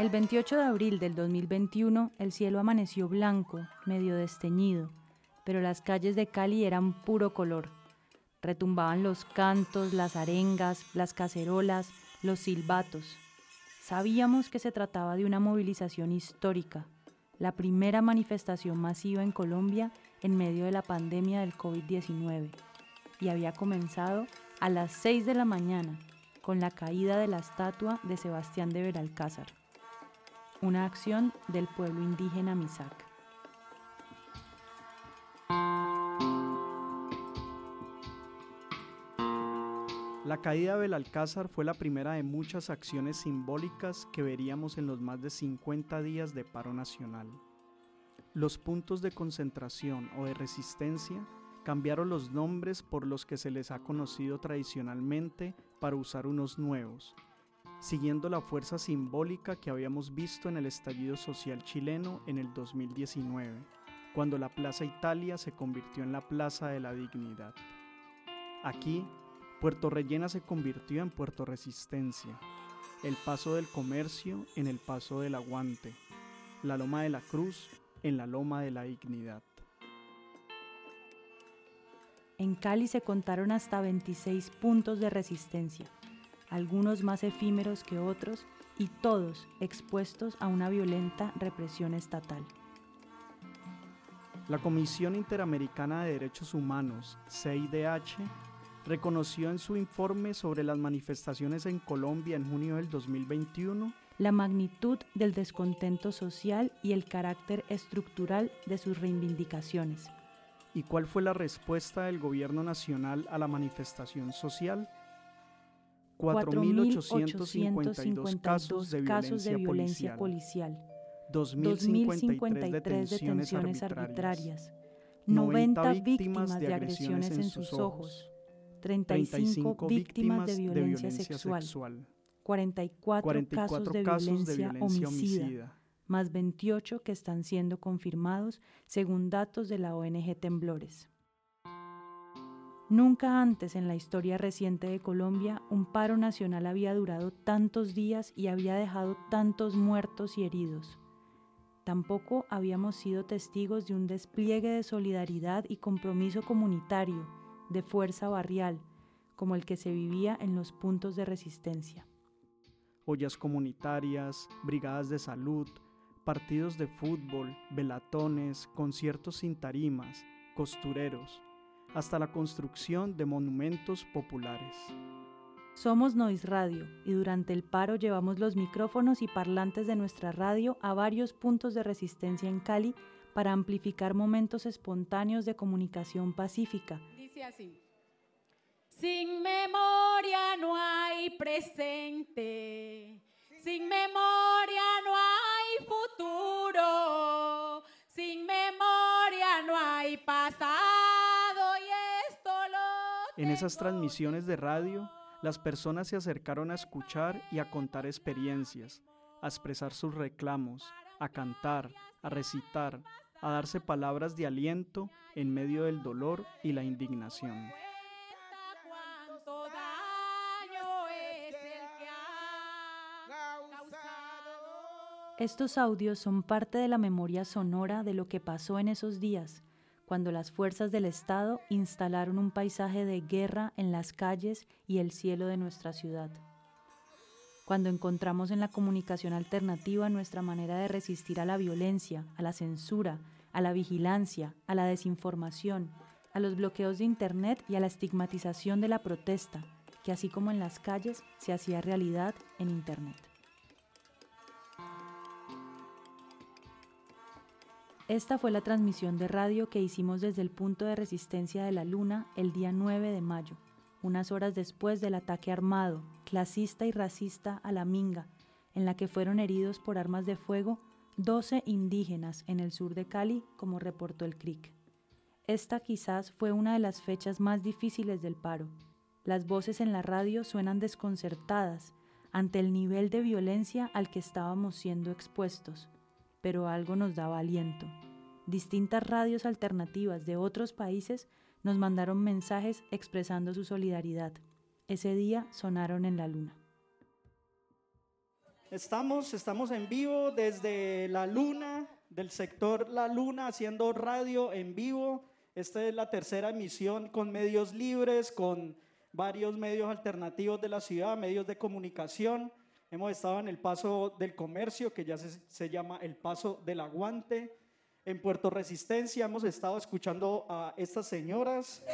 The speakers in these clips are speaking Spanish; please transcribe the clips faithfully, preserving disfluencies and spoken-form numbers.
El veintiocho de abril del dos mil veintiuno, el cielo amaneció blanco, medio desteñido, pero las calles de Cali eran puro color. Retumbaban los cantos, las arengas, las cacerolas, los silbatos. Sabíamos que se trataba de una movilización histórica, la primera manifestación masiva en Colombia en medio de la pandemia del covid diecinueve, y había comenzado a las seis de la mañana con la caída de la estatua de Sebastián de Belalcázar, una acción del pueblo indígena Misak. La caída de Belalcázar fue la primera de muchas acciones simbólicas que veríamos en los más de cincuenta días de paro nacional. Los puntos de concentración o de resistencia cambiaron los nombres por los que se les ha conocido tradicionalmente para usar unos nuevos, siguiendo la fuerza simbólica que habíamos visto en el estallido social chileno en el dos mil diecinueve, cuando la Plaza Italia se convirtió en la Plaza de la Dignidad. Aquí, Puerto Rellena se convirtió en Puerto Resistencia, el Paso del Comercio en el Paso del Aguante, la Loma de la Cruz en la Loma de la Dignidad. En Cali se contaron hasta veintiséis puntos de resistencia, algunos más efímeros que otros y todos expuestos a una violenta represión estatal. La Comisión Interamericana de Derechos Humanos, C I D H, reconoció en su informe sobre las manifestaciones en Colombia en junio del dos mil veintiuno la magnitud del descontento social y el carácter estructural de sus reivindicaciones. ¿Y cuál fue la respuesta del gobierno nacional a la manifestación social? cuatro mil ochocientos cincuenta y dos casos de violencia, casos de violencia policial, policial. dos mil cincuenta y tres detenciones arbitrarias, arbitrarias noventa víctimas de agresiones en sus ojos, treinta y cinco víctimas de violencia, de violencia sexual, sexual, cuarenta y cuatro, cuarenta y cuatro casos, de, casos violencia de violencia homicida, homicida, más veintiocho que están siendo confirmados según datos de la O N G Temblores. Nunca antes en la historia reciente de Colombia un paro nacional había durado tantos días y había dejado tantos muertos y heridos. Tampoco habíamos sido testigos de un despliegue de solidaridad y compromiso comunitario, de fuerza barrial, como el que se vivía en los puntos de resistencia. Ollas comunitarias, brigadas de salud, partidos de fútbol, velatones, conciertos sin tarimas, costureros, hasta la construcción de monumentos populares. Somos Nois Radio y durante el paro llevamos los micrófonos y parlantes de nuestra radio a varios puntos de resistencia en Cali para amplificar momentos espontáneos de comunicación pacífica. Dice así: sin memoria no hay presente, sin memoria no hay futuro, sin memoria no hay pasado y esto lo En esas transmisiones de radio, las personas se acercaron a escuchar y a contar experiencias, a expresar sus reclamos, a cantar, a recitar, a darse palabras de aliento en medio del dolor y la indignación. Estos audios son parte de la memoria sonora de lo que pasó en esos días, cuando las fuerzas del Estado instalaron un paisaje de guerra en las calles y el cielo de nuestra ciudad. Cuando encontramos en la comunicación alternativa nuestra manera de resistir a la violencia, a la censura, a la vigilancia, a la desinformación, a los bloqueos de Internet y a la estigmatización de la protesta, que así como en las calles, se hacía realidad en Internet. Esta fue la transmisión de radio que hicimos desde el punto de resistencia de la Luna el día nueve de mayo, unas horas después del ataque armado, clasista y racista a la Minga, en la que fueron heridos por armas de fuego doce indígenas en el sur de Cali, como reportó el C R I C. Esta quizás fue una de las fechas más difíciles del paro. Las voces en la radio suenan desconcertadas ante el nivel de violencia al que estábamos siendo expuestos, pero algo nos daba aliento. Distintas radios alternativas de otros países nos mandaron mensajes expresando su solidaridad. Ese día sonaron en la Luna. Estamos, estamos en vivo desde La Luna, del sector La Luna, haciendo radio en vivo. Esta es la tercera emisión con medios libres, con varios medios alternativos de la ciudad, medios de comunicación. Hemos estado en el Paso del Comercio, que ya se, se llama el Paso del Aguante. En Puerto Resistencia hemos estado escuchando a estas señoras.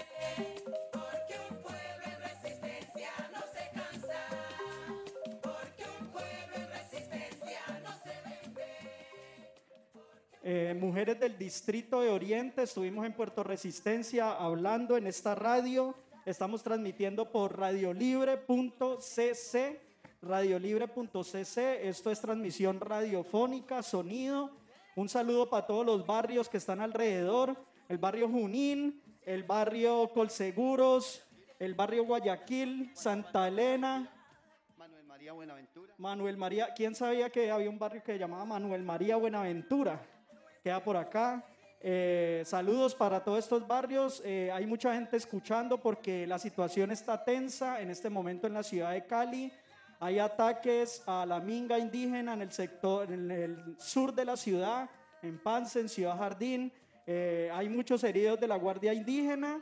Eh, mujeres del Distrito de Oriente, estuvimos en Puerto Resistencia hablando en esta radio. Estamos transmitiendo por radiolibre punto c c, radiolibre punto c c. Esto es transmisión radiofónica, sonido. Un saludo para todos los barrios que están alrededor, el barrio Junín, el barrio Colseguros, el barrio Guayaquil, Santa Elena. Manuel María Buenaventura. Manuel María, ¿quién sabía que había un barrio que se llamaba Manuel María Buenaventura? Queda por acá. Eh, saludos para todos estos barrios. Eh, hay mucha gente escuchando porque la situación está tensa en este momento en la ciudad de Cali. Hay ataques a la minga indígena en el sector, en el sur de la ciudad, en Pance, en Ciudad Jardín. Eh, hay muchos heridos de la Guardia Indígena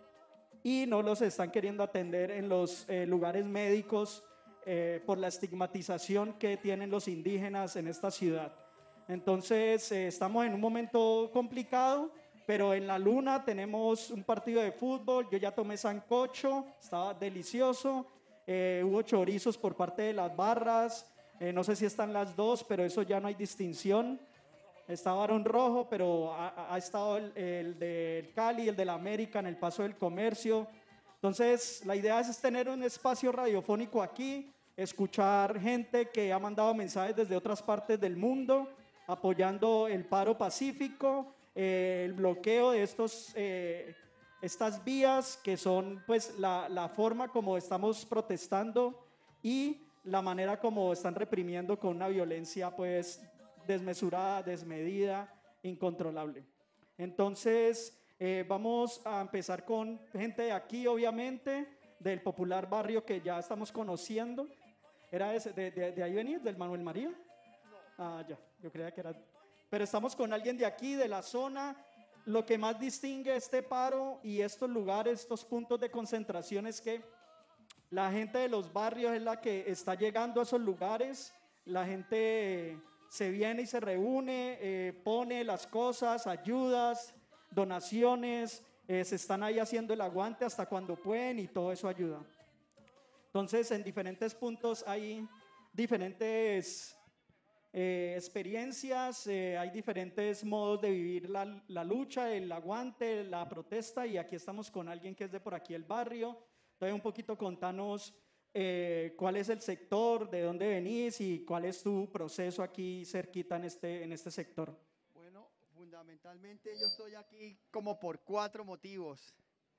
y no los están queriendo atender en los eh, lugares médicos eh, por la estigmatización que tienen los indígenas en esta ciudad. Entonces eh, estamos en un momento complicado, pero en La Luna tenemos un partido de fútbol. Yo ya tomé sancocho, estaba delicioso. Eh, hubo chorizos por parte de las barras. Eh, no sé si están las dos, pero eso ya no hay distinción. Está Barón Rojo, pero ha, ha estado el, el del Cali, el del América en el Paso del Comercio. Entonces la idea es tener un espacio radiofónico aquí, escuchar gente que ha mandado mensajes desde otras partes del mundo, apoyando el paro pacífico, eh, el bloqueo de estos, eh, estas vías que son pues la, la forma como estamos protestando y la manera como están reprimiendo con una violencia pues desmesurada, desmedida, incontrolable. Entonces eh, vamos a empezar con gente de aquí, obviamente, del popular barrio que ya estamos conociendo. ¿Era ese, de, de, de ahí venís, del Manuel María? Ah, ya, yo creía que era. Pero estamos con alguien de aquí, de la zona. Lo que más distingue este paro y estos lugares, estos puntos de concentración es que la gente de los barrios es la que está llegando a esos lugares. La gente se viene y se reúne, eh, pone las cosas, ayudas, donaciones, eh, se están ahí haciendo el aguante hasta cuando pueden y todo eso ayuda. Entonces, en diferentes puntos hay diferentes Eh, experiencias, eh, hay diferentes modos de vivir la, la lucha, el aguante, la protesta, y aquí estamos con alguien que es de por aquí el barrio. Entonces un poquito contanos eh, cuál es el sector, de dónde venís y cuál es tu proceso aquí cerquita en este, en este sector. Bueno, fundamentalmente yo estoy aquí como por cuatro motivos.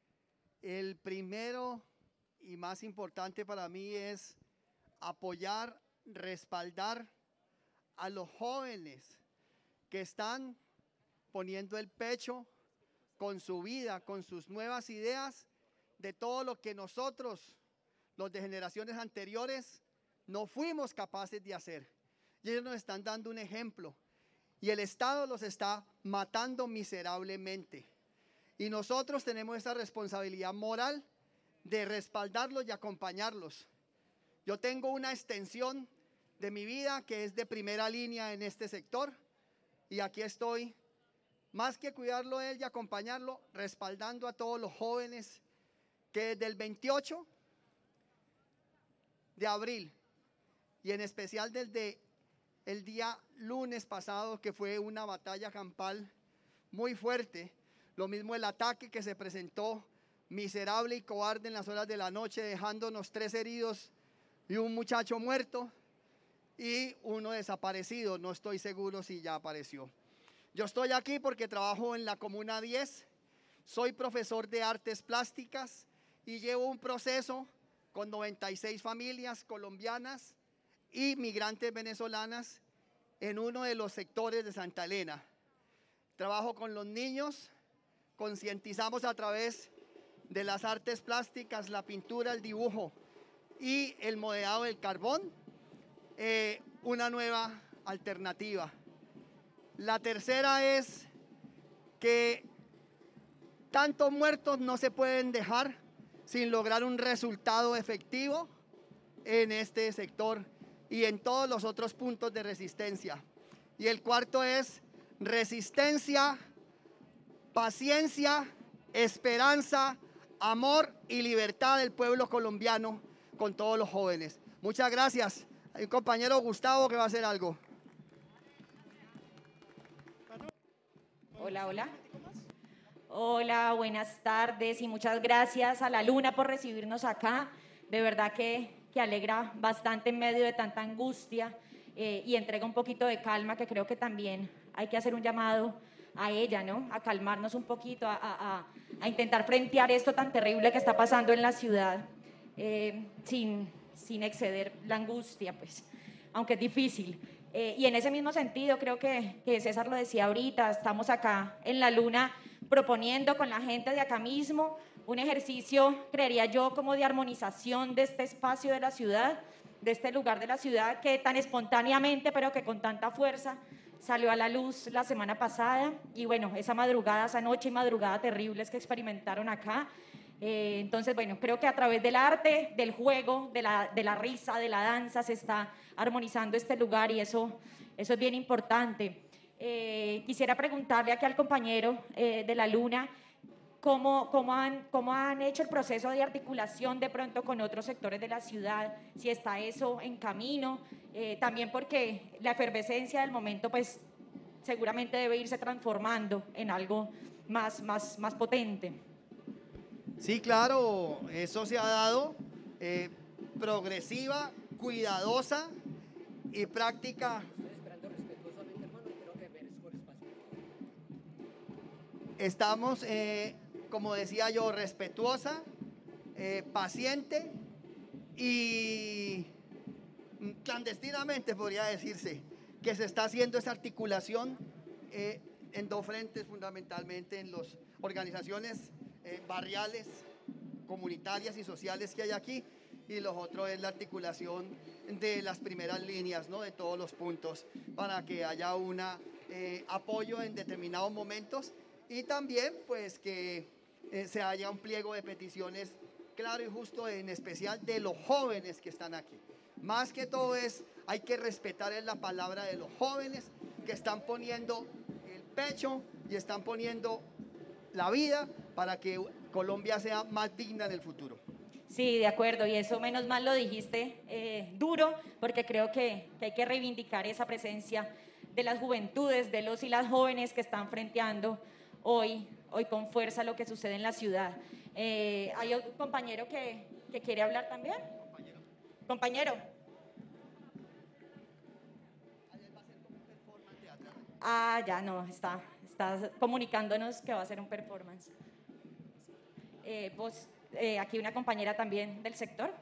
El primero y más importante para mí es apoyar, respaldar a los jóvenes que están poniendo el pecho con su vida, con sus nuevas ideas, de todo lo que nosotros, los de generaciones anteriores, no fuimos capaces de hacer. Y ellos nos están dando un ejemplo. Y el Estado los está matando miserablemente. Y nosotros tenemos esa responsabilidad moral de respaldarlos y acompañarlos. Yo tengo una extensión de mi vida que es de primera línea en este sector y aquí estoy, más que cuidarlo él y acompañarlo, respaldando a todos los jóvenes que desde el veintiocho de abril y en especial desde el día lunes pasado, que fue una batalla campal muy fuerte, lo mismo el ataque que se presentó miserable y cobarde en las horas de la noche, dejándonos tres heridos y un muchacho muerto y uno desaparecido. No estoy seguro si ya apareció. Yo estoy aquí porque trabajo en la Comuna diez, soy profesor de artes plásticas y llevo un proceso con noventa y seis familias colombianas y migrantes venezolanas en uno de los sectores de Santa Elena. Trabajo con los niños, concientizamos a través de las artes plásticas, la pintura, el dibujo y el modelado del carbón, eh, una nueva alternativa. La tercera es que tantos muertos no se pueden dejar sin lograr un resultado efectivo en este sector y en todos los otros puntos de resistencia. Y el cuarto es resistencia, paciencia, esperanza, amor y libertad del pueblo colombiano con todos los jóvenes. Muchas gracias. Hay un compañero Gustavo que va a hacer algo. Hola, hola. Hola, buenas tardes y muchas gracias a la Luna por recibirnos acá. De verdad que, que alegra bastante en medio de tanta angustia eh, y entrega un poquito de calma, que creo que también hay que hacer un llamado a ella, ¿no? A calmarnos un poquito, a, a, a intentar frentear esto tan terrible que está pasando en la ciudad eh, sin, sin exceder la angustia, pues, aunque es difícil. Eh, y en ese mismo sentido, creo que, que César lo decía ahorita, estamos acá en la Luna proponiendo con la gente de acá mismo un ejercicio, creería yo, como de armonización de este espacio de la ciudad, de este lugar de la ciudad que tan espontáneamente, pero que con tanta fuerza salió a la luz la semana pasada. Y bueno, esa madrugada, esa noche y madrugada terribles que experimentaron acá. Eh, entonces, bueno, creo que a través del arte, del juego, de la, de la risa, de la danza, se está armonizando este lugar y eso, eso es bien importante. Eh, quisiera preguntarle aquí al compañero eh, de la Luna, ¿cómo, cómo, han, ¿cómo han hecho el proceso de articulación de pronto con otros sectores de la ciudad? Si está eso en camino, eh, también porque la efervescencia del momento pues seguramente debe irse transformando en algo más, más, más potente. Sí, claro, eso se ha dado, eh, progresiva, cuidadosa y práctica. Estamos, eh, como decía yo, respetuosa, eh, paciente y clandestinamente podría decirse que se está haciendo esa articulación eh, en dos frentes, fundamentalmente en las organizaciones eh, barriales, comunitarias y sociales que hay aquí, y los otros es la articulación de las primeras líneas, ¿no? De todos los puntos, para que haya un eh, apoyo en determinados momentos y también pues que eh, se haya un pliego de peticiones claro y justo, en especial de los jóvenes que están aquí. Más que todo es, hay que respetar en la palabra de los jóvenes que están poniendo el pecho y están poniendo la vida para que Colombia sea más digna en el futuro. Sí, de acuerdo, y eso menos mal lo dijiste eh, duro, porque creo que, que hay que reivindicar esa presencia de las juventudes, de los y las jóvenes que están frenteando hoy, hoy con fuerza lo que sucede en la ciudad. Eh, ¿Hay otro compañero que, que quiere hablar también? Compañero. Compañero. Ah, ya no, está, está comunicándonos que va a hacer un performance. Eh, vos, eh, aquí una compañera también del sector.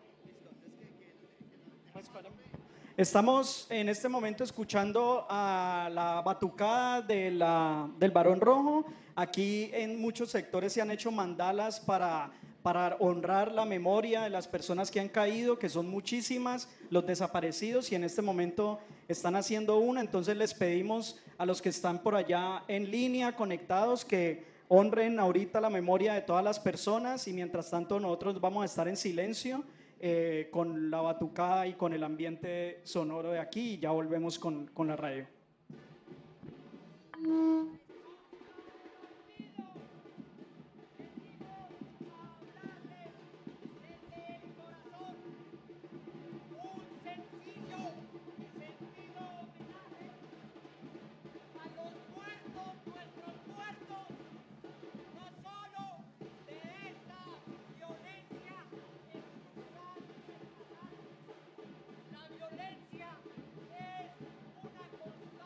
Estamos en este momento escuchando a la batucada de la, del Barón Rojo. Aquí en muchos sectores se han hecho mandalas para, para honrar la memoria de las personas que han caído, que son muchísimas, los desaparecidos, y en este momento están haciendo una. Entonces les pedimos a los que están por allá en línea, conectados, que honren ahorita la memoria de todas las personas, y mientras tanto nosotros vamos a estar en silencio eh, con la batucada y con el ambiente sonoro de aquí, y ya volvemos con, con la radio. La violencia es una constante.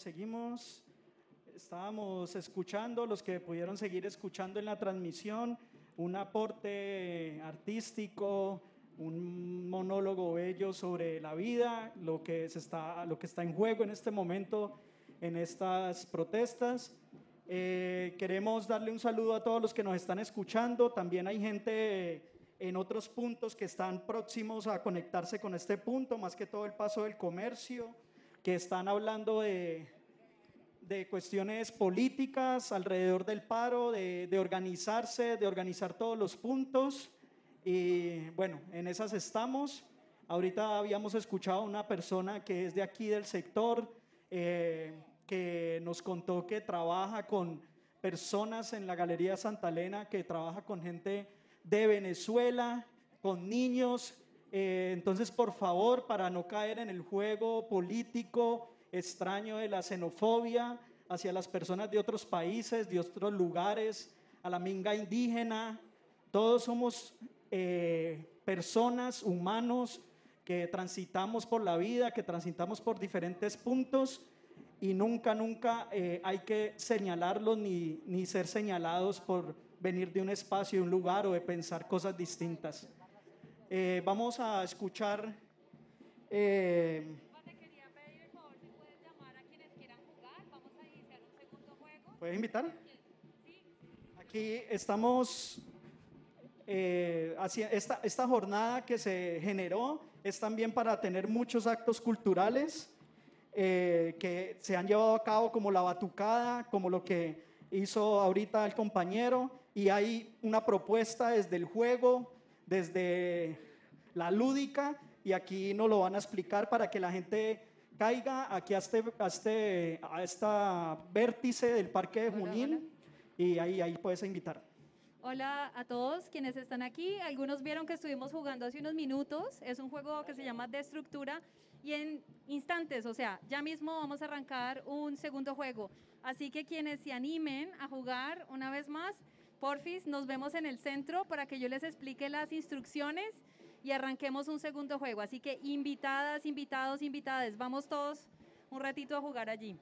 seguimos, seguimos. Estábamos escuchando, los que pudieron seguir escuchando en la transmisión, un aporte artístico, un monólogo bello sobre la vida, lo que, se está, lo que está en juego en este momento en estas protestas. Eh, queremos darle un saludo a todos los que nos están escuchando. También hay gente en otros puntos que están próximos a conectarse con este punto, más que todo el Paso del Comercio, que están hablando de, de cuestiones políticas alrededor del paro, de, de organizarse, de organizar todos los puntos. Y bueno, en esas estamos. Ahorita habíamos escuchado a una persona que es de aquí del sector, eh, que nos contó que trabaja con personas en la Galería Santa Elena, que trabaja con gente de Venezuela, con niños. Eh, entonces, por favor, para no caer en el juego político extraño de la xenofobia hacia las personas de otros países, de otros lugares, a la minga indígena, todos somos eh, personas, humanos, que transitamos por la vida, que transitamos por diferentes puntos, y nunca, nunca eh, hay que señalarlos ni, ni ser señalados por venir de un espacio, de un lugar o de pensar cosas distintas. Eh, vamos a escuchar... Eh, Te quería pedir el favor si puedes llamar a quienes quieran jugar. Vamos a iniciar un segundo juego. ¿Puedes invitar? Sí. Aquí estamos... Eh, hacia esta, esta jornada que se generó es también para tener muchos actos culturales eh, que se han llevado a cabo, como la batucada, como lo que hizo ahorita el compañero, y hay una propuesta desde el juego, desde la lúdica, y aquí nos lo van a explicar para que la gente caiga aquí a este, a este, a esta vértice del Parque de Junín. Hola, hola. Y ahí, ahí puedes invitar. Hola a todos quienes están aquí. Algunos vieron que estuvimos jugando hace unos minutos. Es un juego que se llama De Estructura y en instantes, o sea, ya mismo vamos a arrancar un segundo juego. Así que quienes se animen a jugar una vez más, porfis, nos vemos en el centro para que yo les explique las instrucciones y arranquemos un segundo juego. Así que invitadas, invitados, invitadas, vamos todos un ratito a jugar allí.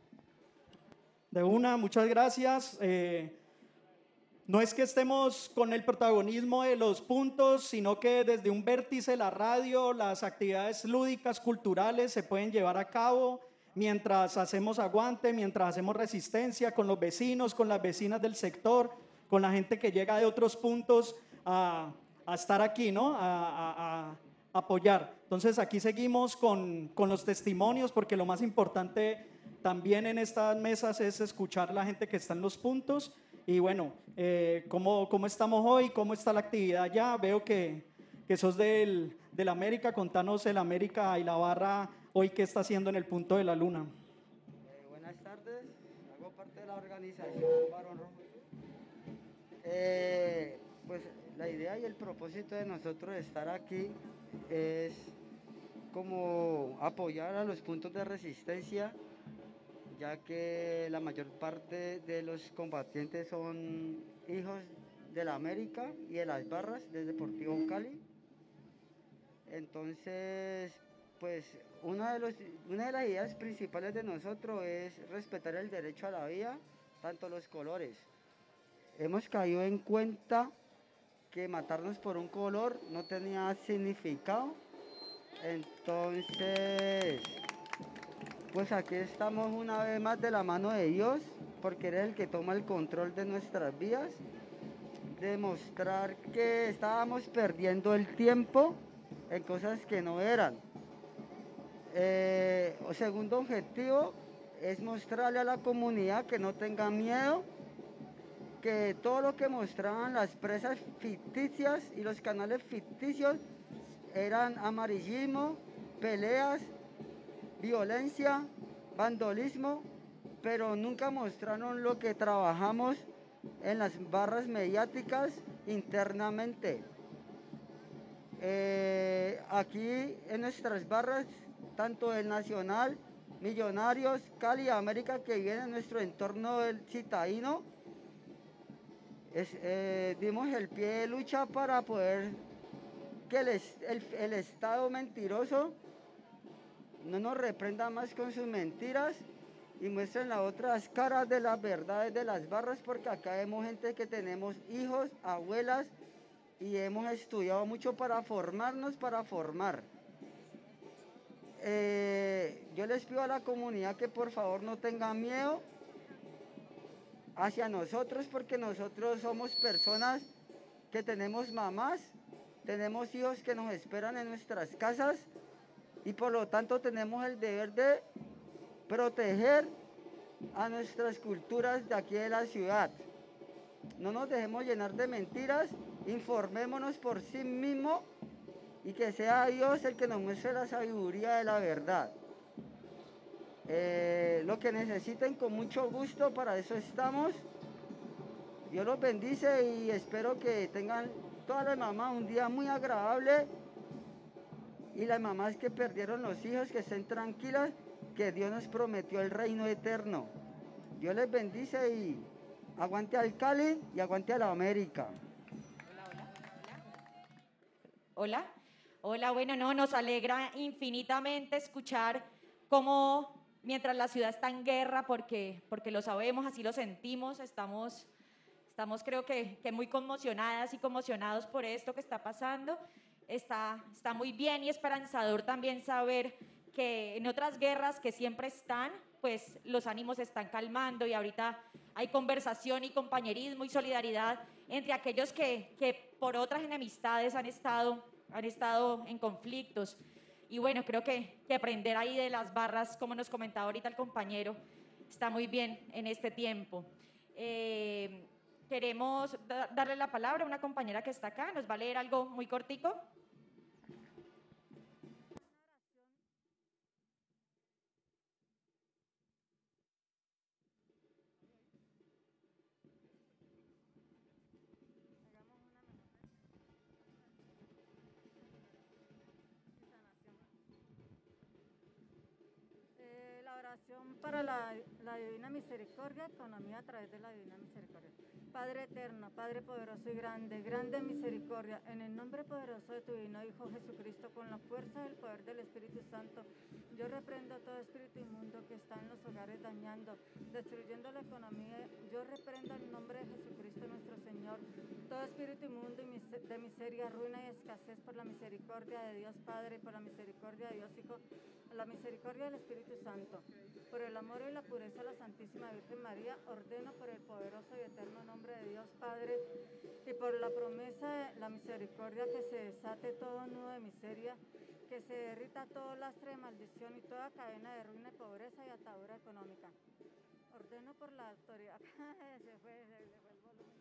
De una, muchas gracias. Eh, no es que estemos con el protagonismo de los puntos, sino que desde un vértice de la radio, las actividades lúdicas, culturales se pueden llevar a cabo mientras hacemos aguante, mientras hacemos resistencia con los vecinos, con las vecinas del sector, con la gente que llega de otros puntos a, a estar aquí, ¿no? A, a, a apoyar. Entonces aquí seguimos con, con los testimonios, porque lo más importante también en estas mesas es escuchar a la gente que está en los puntos. Y bueno, eh, ¿cómo, ¿cómo estamos hoy? ¿Cómo está la actividad ya? Veo que, que sos del, del América. Contanos el América y la barra hoy, ¿qué está haciendo en el Punto de la Luna? Eh, buenas tardes, hago parte de la organización Barón Rojo. Eh, pues la idea y el propósito de nosotros de estar aquí es como apoyar a los puntos de resistencia, ya que la mayor parte de los combatientes son hijos de la América y de las barras del Deportivo Cali. Entonces, pues una de, los, una de las ideas principales de nosotros es respetar el derecho a la vida, tanto los colores. Hemos caído en cuenta que matarnos por un color no tenía significado. Entonces, pues aquí estamos una vez más de la mano de Dios, porque Él es el que toma el control de nuestras vidas. Demostrar que estábamos perdiendo el tiempo en cosas que no eran. Eh, el segundo objetivo es mostrarle a la comunidad que no tenga miedo, que todo lo que mostraban las presas ficticias y los canales ficticios eran amarillismo, peleas, violencia, vandalismo, pero nunca mostraron lo que trabajamos en las barras mediáticas internamente. Eh, aquí en nuestras barras, tanto el Nacional, Millonarios, Cali y América, que viene en nuestro entorno del citadino, es, eh, dimos el pie de lucha para poder que el, el, el Estado mentiroso no nos reprenda más con sus mentiras y muestren las otras caras de las verdades de las barras, porque acá vemos gente que tenemos hijos, abuelas, y hemos estudiado mucho para formarnos, para formar. Eh, yo les pido a la comunidad que por favor no tengan miedo hacia nosotros, porque nosotros somos personas que tenemos mamás, tenemos hijos que nos esperan en nuestras casas, y por lo tanto tenemos el deber de proteger a nuestras culturas de aquí de la ciudad. No nos dejemos llenar de mentiras, informémonos por sí mismos y que sea Dios el que nos muestre la sabiduría de la verdad. Eh, lo que necesiten, con mucho gusto, para eso estamos. Dios los bendice y espero que tengan todas las mamás un día muy agradable, y las mamás que perdieron los hijos, que estén tranquilas, que Dios nos prometió el reino eterno. Dios les bendice y aguante al Cali y aguante a la América. Hola, hola, bueno, no, nos alegra infinitamente escuchar cómo mientras la ciudad está en guerra, porque, porque lo sabemos, así lo sentimos, estamos, estamos creo que, que muy conmocionadas y conmocionados por esto que está pasando. Está, está muy bien y esperanzador también saber que en otras guerras que siempre están, pues los ánimos se están calmando, y ahorita hay conversación y compañerismo y solidaridad entre aquellos que, que por otras enemistades han estado, han estado en conflictos. Y bueno, creo que, que aprender ahí de las barras, como nos comentaba ahorita el compañero, está muy bien en este tiempo. Eh, queremos da- darle la palabra a una compañera que está acá, nos va a leer algo muy cortico. Eh, la oración para la, la Divina Misericordia, economía a través de la Divina Misericordia. Padre eterno, Padre poderoso y grande, grande misericordia, en el nombre poderoso de tu divino Hijo Jesucristo, con la fuerza del poder del Espíritu Santo, yo reprendo todo espíritu inmundo que está en los hogares dañando, destruyendo la economía. Yo reprendo en el nombre de Jesucristo nuestro Señor todo espíritu inmundo y mis- de miseria, ruina y escasez, por la misericordia de Dios Padre, por la misericordia de Dios Hijo, la misericordia del Espíritu Santo, por el amor y la pureza de la Santísima Virgen María, ordeno por el poderoso y eterno nombre de Dios Padre, y por la promesa de la misericordia, que se desate todo nudo de miseria, que se derrita todo lastre de maldición y toda cadena de ruina, pobreza y atadura económica. Ordeno por la autoridad. se fue, se le fue el volumen.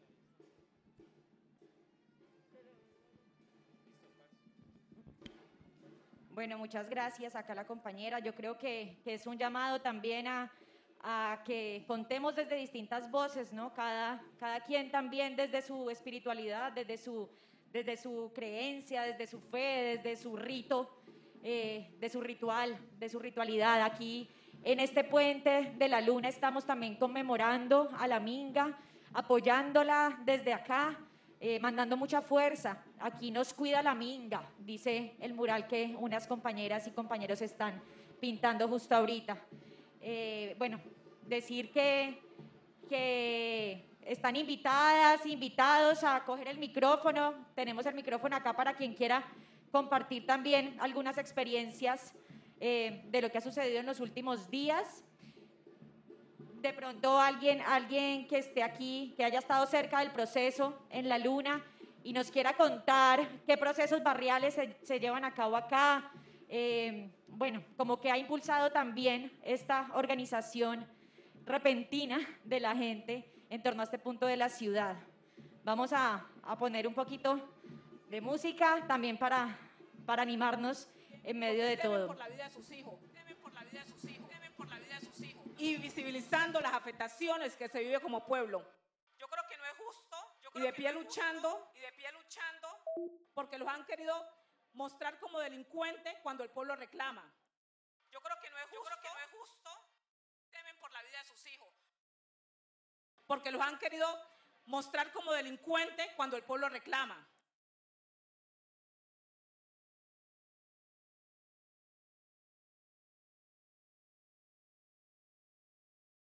Bueno, muchas gracias acá la compañera. Yo creo que, que es un llamado también a, a que contemos desde distintas voces, ¿no? Cada, cada quien también desde su espiritualidad, desde su, desde su creencia, desde su fe, desde su rito, eh, de su ritual, de su ritualidad. Aquí en este puente de la luna estamos también conmemorando a la Minga, apoyándola desde acá. Eh, mandando mucha fuerza. Aquí nos cuida la Minga, dice el mural que unas compañeras y compañeros están pintando justo ahorita. Eh, bueno, decir que, que están invitadas, invitados a coger el micrófono. Tenemos el micrófono acá para quien quiera compartir también algunas experiencias eh, de lo que ha sucedido en los últimos días. De pronto alguien, alguien que esté aquí, que haya estado cerca del proceso en la luna y nos quiera contar qué procesos barriales se, se llevan a cabo acá. Eh, bueno, como que ha impulsado también esta organización repentina de la gente en torno a este punto de la ciudad. Vamos a, a poner un poquito de música también para, para animarnos en medio de Temen todo. por la vida de sus hijos, temen por la vida de sus hijos, temen por la vida de sus hijos. Y visibilizando las afectaciones que se vive como pueblo. Yo creo que no es justo, yo creo y de pie no luchando, justo, y de pie luchando, porque los han querido mostrar como delincuentes cuando el pueblo reclama. Yo creo que no es justo, yo creo que no es justo, temen por la vida de sus hijos, porque los han querido mostrar como delincuentes cuando el pueblo reclama.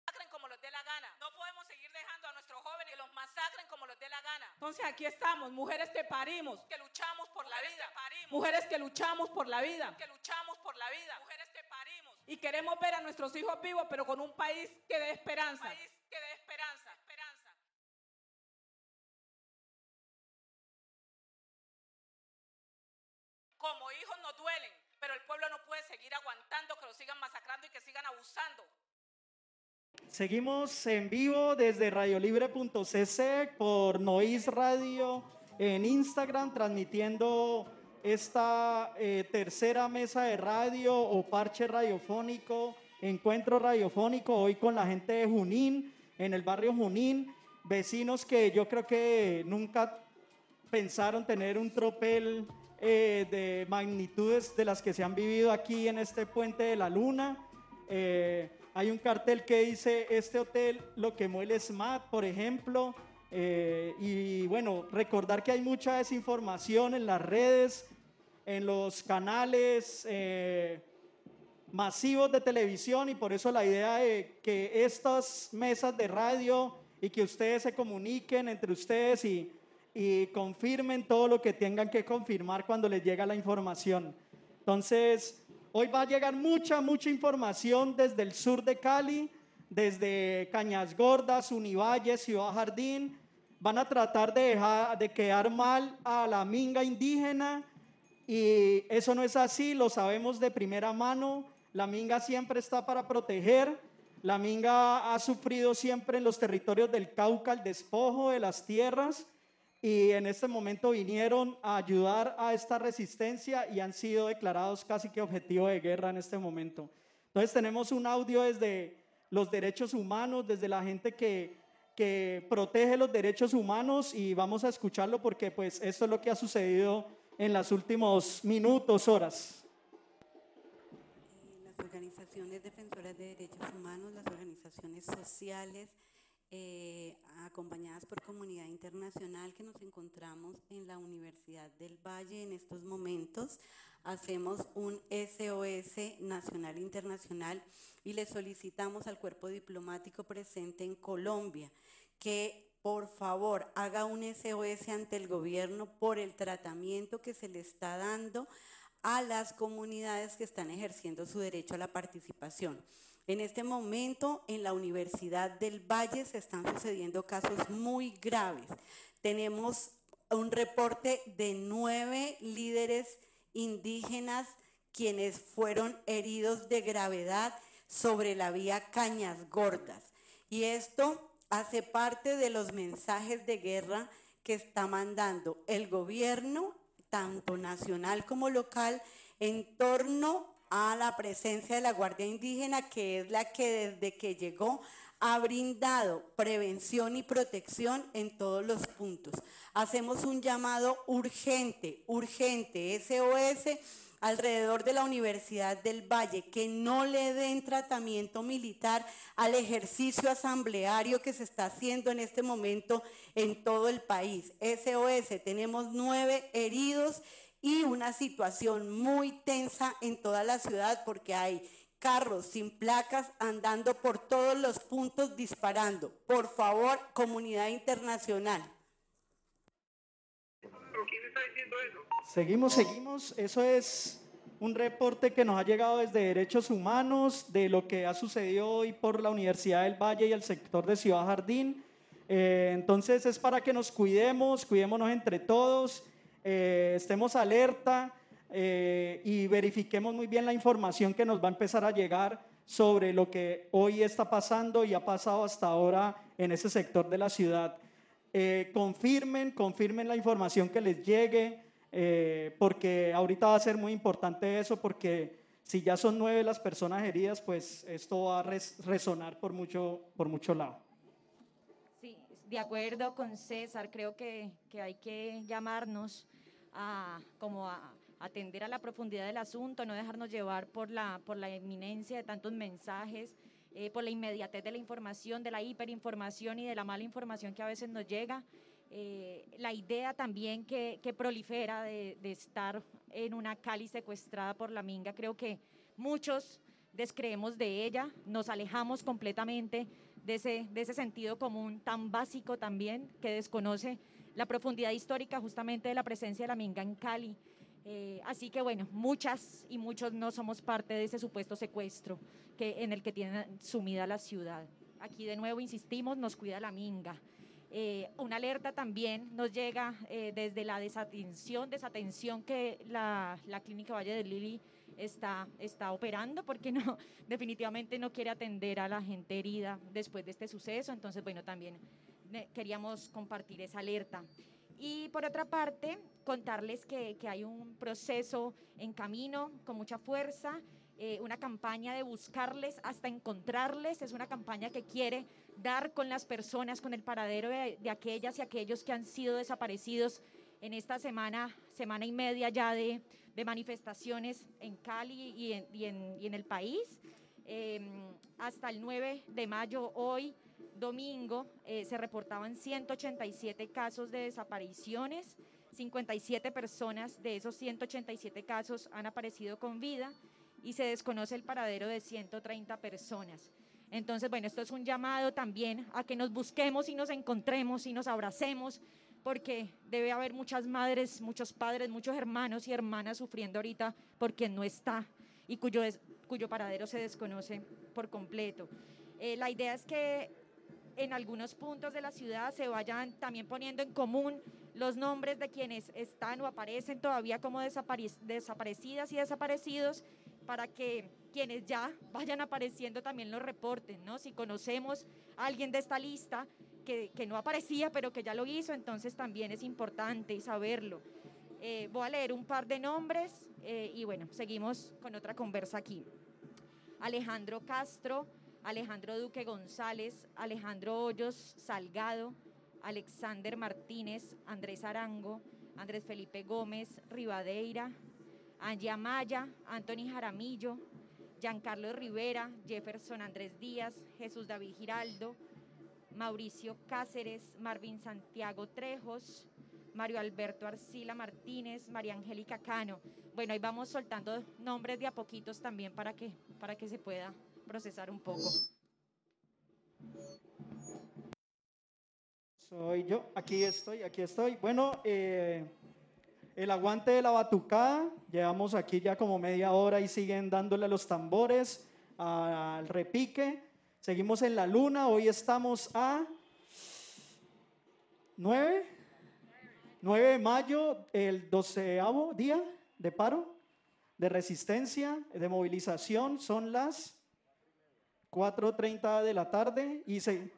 masacren como les dé la gana. No podemos seguir dejando a nuestros jóvenes que los masacren como les dé la gana. Entonces aquí estamos, mujeres que parimos, que luchamos por la vida. Mujeres que luchamos por la vida. Que luchamos por la vida. Mujeres que parimos. Y queremos ver a nuestros hijos vivos, pero con un país que dé esperanza. Un país que dé esperanza. Esperanza. Como hijos nos duelen, pero el pueblo no puede seguir aguantando que los sigan masacrando y que sigan abusando. Seguimos en vivo desde radiolibre punto c c por Nois Radio en Instagram, transmitiendo esta eh, tercera mesa de radio o parche radiofónico, encuentro radiofónico, hoy con la gente de Junín, en el barrio Junín, vecinos que yo creo que nunca pensaron tener un tropel eh, de magnitudes de las que se han vivido aquí en este Puente de la Luna. Eh, hay un cartel que dice, este hotel lo quemó el SMAT, por ejemplo. Eh, y bueno, recordar que hay mucha desinformación en las redes, en los canales eh, masivos de televisión, y por eso la idea de que estas mesas de radio y que ustedes se comuniquen entre ustedes y, y confirmen todo lo que tengan que confirmar cuando les llega la información. Entonces, hoy va a llegar mucha, mucha información desde el sur de Cali, desde Cañas Gordas, Univalle, Ciudad Jardín. Van a tratar de, dejar, de quedar mal a la minga indígena, y eso no es así, lo sabemos de primera mano. La minga siempre está para proteger. La minga ha sufrido siempre en los territorios del Cauca el despojo de las tierras, y en este momento vinieron a ayudar a esta resistencia y han sido declarados casi que objetivo de guerra en este momento. Entonces tenemos un audio desde los derechos humanos, desde la gente que, que protege los derechos humanos, y vamos a escucharlo porque pues esto es lo que ha sucedido en los últimos minutos, horas. Las organizaciones defensoras de derechos humanos, las organizaciones sociales, eh, acompañadas por comunidad internacional, que nos encontramos en la Universidad del Valle en estos momentos, hacemos un S O S nacional e internacional y le solicitamos al cuerpo diplomático presente en Colombia que por favor haga un S O S ante el gobierno por el tratamiento que se le está dando a las comunidades que están ejerciendo su derecho a la participación. En este momento en la Universidad del Valle se están sucediendo casos muy graves. Tenemos un reporte de nueve líderes indígenas quienes fueron heridos de gravedad sobre la vía Cañas Gordas. Y esto hace parte de los mensajes de guerra que está mandando el gobierno, tanto nacional como local, en torno a la presencia de la Guardia Indígena, que es la que desde que llegó ha brindado prevención y protección en todos los puntos. Hacemos un llamado urgente, urgente, S O S, alrededor de la Universidad del Valle, que no le den tratamiento militar al ejercicio asambleario que se está haciendo en este momento en todo el país. S O S, tenemos nueve heridos y una situación muy tensa en toda la ciudad porque hay carros sin placas andando por todos los puntos disparando. Por favor, comunidad internacional. ¿Quién está diciendo eso? Seguimos, seguimos. Eso es un reporte que nos ha llegado desde Derechos Humanos de lo que ha sucedido hoy por la Universidad del Valle y el sector de Ciudad Jardín. Eh, entonces es para que nos cuidemos, cuidémonos entre todos, eh, estemos alerta eh, y verifiquemos muy bien la información que nos va a empezar a llegar sobre lo que hoy está pasando y ha pasado hasta ahora en ese sector de la ciudad. Eh, confirmen, confirmen la información que les llegue, eh, porque ahorita va a ser muy importante eso, porque si ya son nueve las personas heridas, pues esto va a res, resonar por mucho, por mucho lado. Sí, de acuerdo con César, creo que, que hay que llamarnos a, como a atender a la profundidad del asunto, no dejarnos llevar por la, por la inminencia de tantos mensajes, Eh, por la inmediatez de la información, de la hiperinformación y de la mala información que a veces nos llega. Eh, la idea también que, que prolifera de, de estar en una Cali secuestrada por la minga, creo que muchos descreemos de ella, nos alejamos completamente de ese, de ese sentido común tan básico también, que desconoce la profundidad histórica justamente de la presencia de la minga en Cali. Eh, así que bueno, muchas y muchos no somos parte de ese supuesto secuestro que, en el que tiene sumida la ciudad. Aquí de nuevo insistimos, nos cuida la minga. Eh, una alerta también nos llega eh, desde la desatención, desatención que la, la Clínica Valle del Lili está, está operando, porque no, definitivamente no quiere atender a la gente herida después de este suceso. Entonces, bueno, también eh, queríamos compartir esa alerta. Y por otra parte, contarles que, que hay un proceso en camino con mucha fuerza, eh, una campaña de buscarles hasta encontrarles, es una campaña que quiere dar con las personas, con el paradero de, de aquellas y aquellos que han sido desaparecidos en esta semana, semana y media ya de, de manifestaciones en Cali y en, y en, y en el país. Eh, hasta el nueve de mayo, hoy, domingo, eh, se reportaban ciento ochenta y siete casos de desapariciones, cincuenta y siete personas de esos ciento ochenta y siete casos han aparecido con vida y se desconoce el paradero de ciento treinta personas. Entonces, bueno, esto es un llamado también a que nos busquemos y nos encontremos y nos abracemos, porque debe haber muchas madres, muchos padres, muchos hermanos y hermanas sufriendo ahorita por quien no está y cuyo, des, cuyo paradero se desconoce por completo. Eh, la idea es que en algunos puntos de la ciudad se vayan también poniendo en común los nombres de quienes están o aparecen todavía como desapare desaparecidas y desaparecidos, para que quienes ya vayan apareciendo también los reporten, ¿no? Si conocemos a alguien de esta lista que, que no aparecía, pero que ya lo hizo, entonces también es importante saberlo. Eh, voy a leer un par de nombres eh, y bueno, seguimos con otra conversa aquí. Alejandro Castro, Alejandro Duque González, Alejandro Hoyos Salgado, Alexander Martínez, Andrés Arango, Andrés Felipe Gómez, Rivadeira, Angie Amaya, Anthony Jaramillo, Giancarlo Rivera, Jefferson Andrés Díaz, Jesús David Giraldo, Mauricio Cáceres, Marvin Santiago Trejos, Mario Alberto Arcila Martínez, María Angélica Cano. Bueno, ahí vamos soltando nombres de a poquitos también para que, para que se pueda procesar un poco. Soy yo, aquí estoy, aquí estoy. Bueno, eh, el aguante de la batucada, llevamos aquí ya como media hora y siguen dándole a los tambores, al repique. Seguimos en la luna, hoy estamos a nueve, nueve de mayo, el doceavo día de paro, de resistencia, de movilización. Son las cuatro treinta de la tarde y se...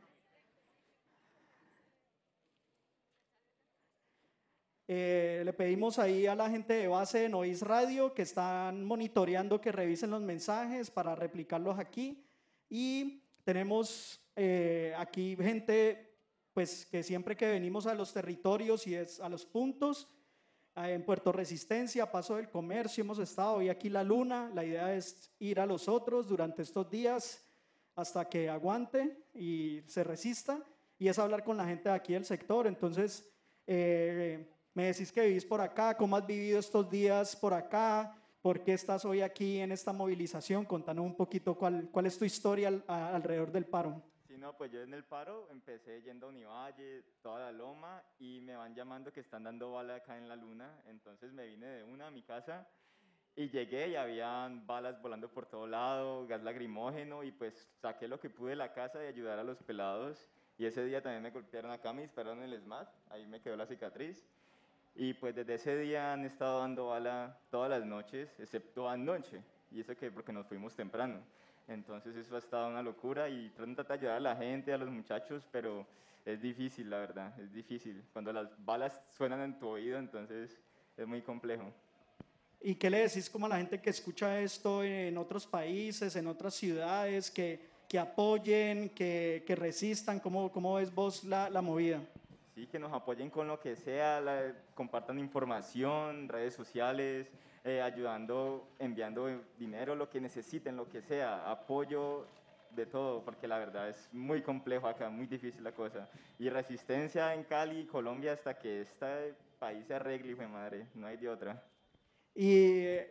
Eh, le pedimos ahí a la gente de base de Nois Radio que están monitoreando que revisen los mensajes para replicarlos aquí. Y tenemos eh, aquí gente pues, que siempre que venimos a los territorios y es a los puntos, eh, en Puerto Resistencia, Paso del Comercio, hemos estado hoy aquí La Luna. La idea es ir a los otros durante estos días hasta que aguante y se resista, y es hablar con la gente de aquí del sector. Entonces, eh, me decís que vivís por acá, ¿cómo has vivido estos días por acá? ¿Por qué estás hoy aquí en esta movilización? Contanos un poquito cuál, cuál es tu historia al, a, alrededor del paro. Sí, no, pues yo en el paro empecé yendo a Univalle, toda la loma, y me van llamando que están dando bala acá en La Luna. Entonces me vine de una a mi casa y llegué y habían balas volando por todo lado, gas lacrimógeno, y pues saqué lo que pude de la casa de ayudar a los pelados. Y ese día también me golpearon acá, me dispararon en el S M A T, ahí me quedó la cicatriz. Y pues desde ese día han estado dando bala todas las noches, excepto anoche, y eso que porque nos fuimos temprano. Entonces eso ha estado una locura, y tratan de ayudar a la gente, a los muchachos, pero es difícil, la verdad, es difícil. Cuando las balas suenan en tu oído, entonces es muy complejo. ¿Y qué le decís como a la gente que escucha esto en otros países, en otras ciudades, que, que apoyen, que, que resistan? ¿Cómo, cómo ves vos la, la movida? Sí, que nos apoyen con lo que sea, la, compartan información, redes sociales, eh, ayudando, enviando dinero, lo que necesiten, lo que sea, apoyo de todo, porque la verdad es muy complejo acá, muy difícil la cosa. Y resistencia en Cali, Colombia, hasta que este país se arregle, hijo de madre, no hay de otra. Y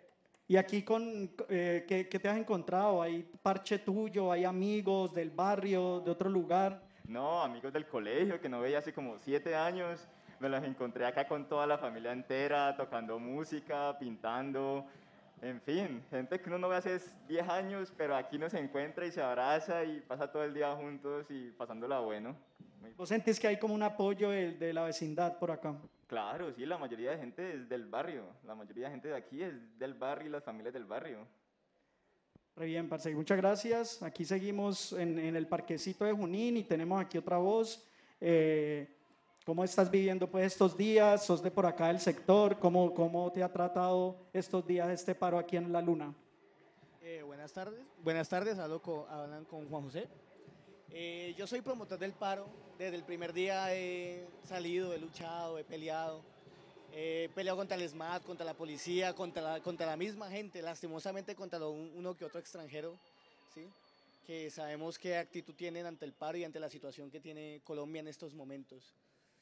Y aquí, con, eh, ¿qué, ¿qué te has encontrado? ¿Hay parche tuyo? ¿Hay amigos del barrio, de otro lugar? No, amigos del colegio que no veía hace como siete años, me los encontré acá con toda la familia entera, tocando música, pintando, en fin, gente que uno no ve hace diez años, pero aquí nos encuentra y se abraza y pasa todo el día juntos y pasándola bueno. Muy... ¿Vos sentís que hay como un apoyo de, de la vecindad por acá? Claro, sí, la mayoría de gente es del barrio, la mayoría de gente de aquí es del barrio y las familias del barrio. Re bien, parce, muchas gracias. Aquí seguimos en, en el parquecito de Junín y tenemos aquí otra voz. Eh, ¿Cómo estás viviendo pues estos días? ¿Sos de por acá del sector? ¿Cómo, cómo te ha tratado estos días este paro aquí en La Luna? Eh, buenas tardes, buenas tardes, hablo con, hablan con Juan José. Eh, yo soy promotor del paro, desde el primer día he salido, he luchado, he peleado. He peleado contra el SMAT, contra la policía, contra la, contra la misma gente, lastimosamente contra lo, uno que otro extranjero, ¿sí? Que sabemos qué actitud tienen ante el paro y ante la situación que tiene Colombia en estos momentos.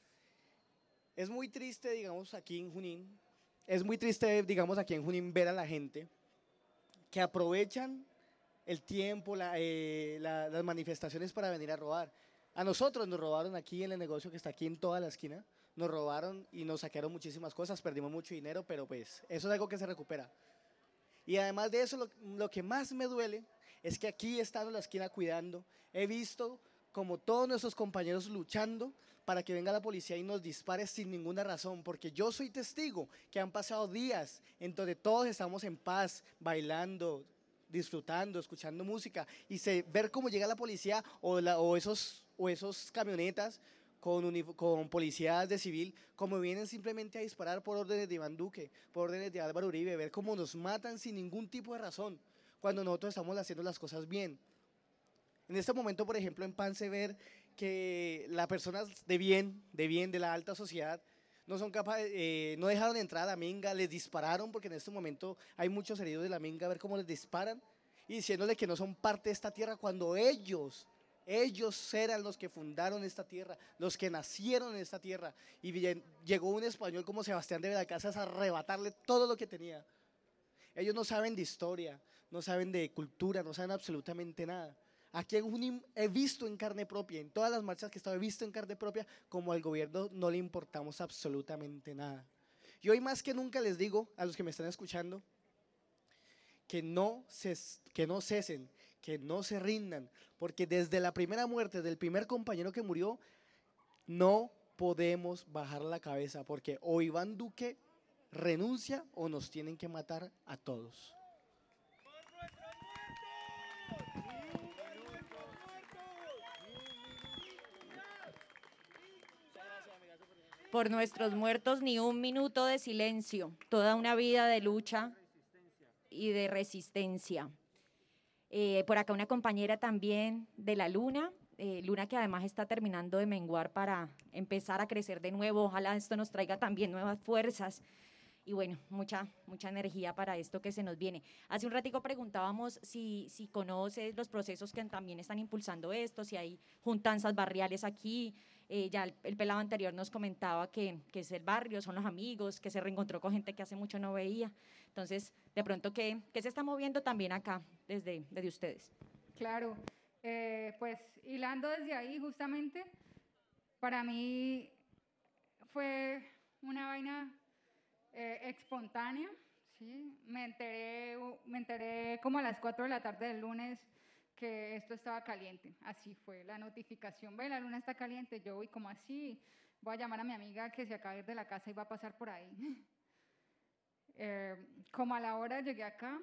Es muy triste, digamos, aquí en Junín, es muy triste, digamos, aquí en Junín ver a la gente que aprovechan el tiempo, la, eh, la, las manifestaciones para venir a robar. A nosotros nos robaron aquí en el negocio que está aquí en toda la esquina, nos robaron y nos saquearon muchísimas cosas, perdimos mucho dinero, pero pues eso es algo que se recupera. Y además de eso, lo, lo que más me duele es que aquí están en la esquina cuidando. He visto como todos nuestros compañeros luchando para que venga la policía y nos dispare sin ninguna razón, porque yo soy testigo que han pasado días en donde todos estamos en paz, bailando, disfrutando, escuchando música, y se, ver cómo llega la policía o, la, o, esos, o esos camionetas con, con policías de civil, como vienen simplemente a disparar por órdenes de Iván Duque, por órdenes de Álvaro Uribe, ver cómo nos matan sin ningún tipo de razón, cuando nosotros estamos haciendo las cosas bien. En este momento, por ejemplo, en Pance, ver que las personas de bien, de bien, de la alta sociedad, no son capaces, eh, no dejaron entrar a la minga, les dispararon, porque en este momento hay muchos heridos de la minga, ver cómo les disparan y diciéndole que no son parte de esta tierra cuando ellos, ellos eran los que fundaron esta tierra, los que nacieron en esta tierra, y llegó un español como Sebastián de Belalcázar a arrebatarle todo lo que tenía. Ellos no saben de historia, no saben de cultura, no saben absolutamente nada. Aquí en Junín he visto en carne propia, en todas las marchas que he estado, he visto en carne propia como al gobierno no le importamos absolutamente nada. Y hoy más que nunca les digo a los que me están escuchando que no, ces, que no cesen, que no se rindan, porque desde la primera muerte del primer compañero que murió, no podemos bajar la cabeza, porque o Iván Duque renuncia o nos tienen que matar a todos. Por nuestros muertos, ni un minuto de silencio, toda una vida de lucha y de resistencia. Eh, por acá una compañera también de La Luna, eh, Luna que además está terminando de menguar para empezar a crecer de nuevo. Ojalá esto nos traiga también nuevas fuerzas y bueno, mucha, mucha energía para esto que se nos viene. Hace un ratico preguntábamos si, si conoces los procesos que también están impulsando esto, si hay juntanzas barriales aquí. Eh, ya el, el pelado anterior nos comentaba que, que es el barrio, son los amigos, que se reencontró con gente que hace mucho no veía. Entonces, de pronto, ¿qué, qué se está moviendo también acá desde, desde ustedes? Claro, eh, pues hilando desde ahí justamente, para mí fue una vaina eh, espontánea, ¿sí? Me enteré, me enteré como a las cuatro de la tarde del lunes que esto estaba caliente, así fue la notificación, ve, la luna está caliente, yo voy como así, voy a llamar a mi amiga que se acaba de ir de la casa y va a pasar por ahí. eh, como a la hora llegué acá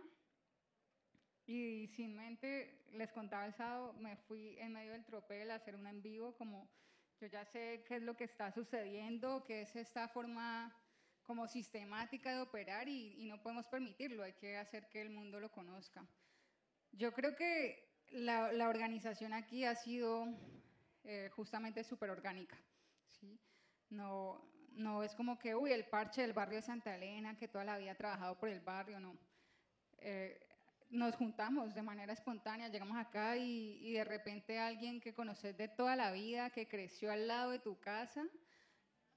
y sin mente, les contaba el sábado, me fui en medio del tropel a hacer un en vivo, como yo ya sé qué es lo que está sucediendo, qué es esta forma como sistemática de operar y, y no podemos permitirlo, hay que hacer que el mundo lo conozca. Yo creo que La, la organización aquí ha sido eh, justamente súper orgánica, ¿sí? No, no es como que, uy, el parche del barrio de Santa Elena, que toda la vida ha trabajado por el barrio, no. Eh, nos juntamos de manera espontánea, llegamos acá y, y de repente alguien que conoces de toda la vida, que creció al lado de tu casa,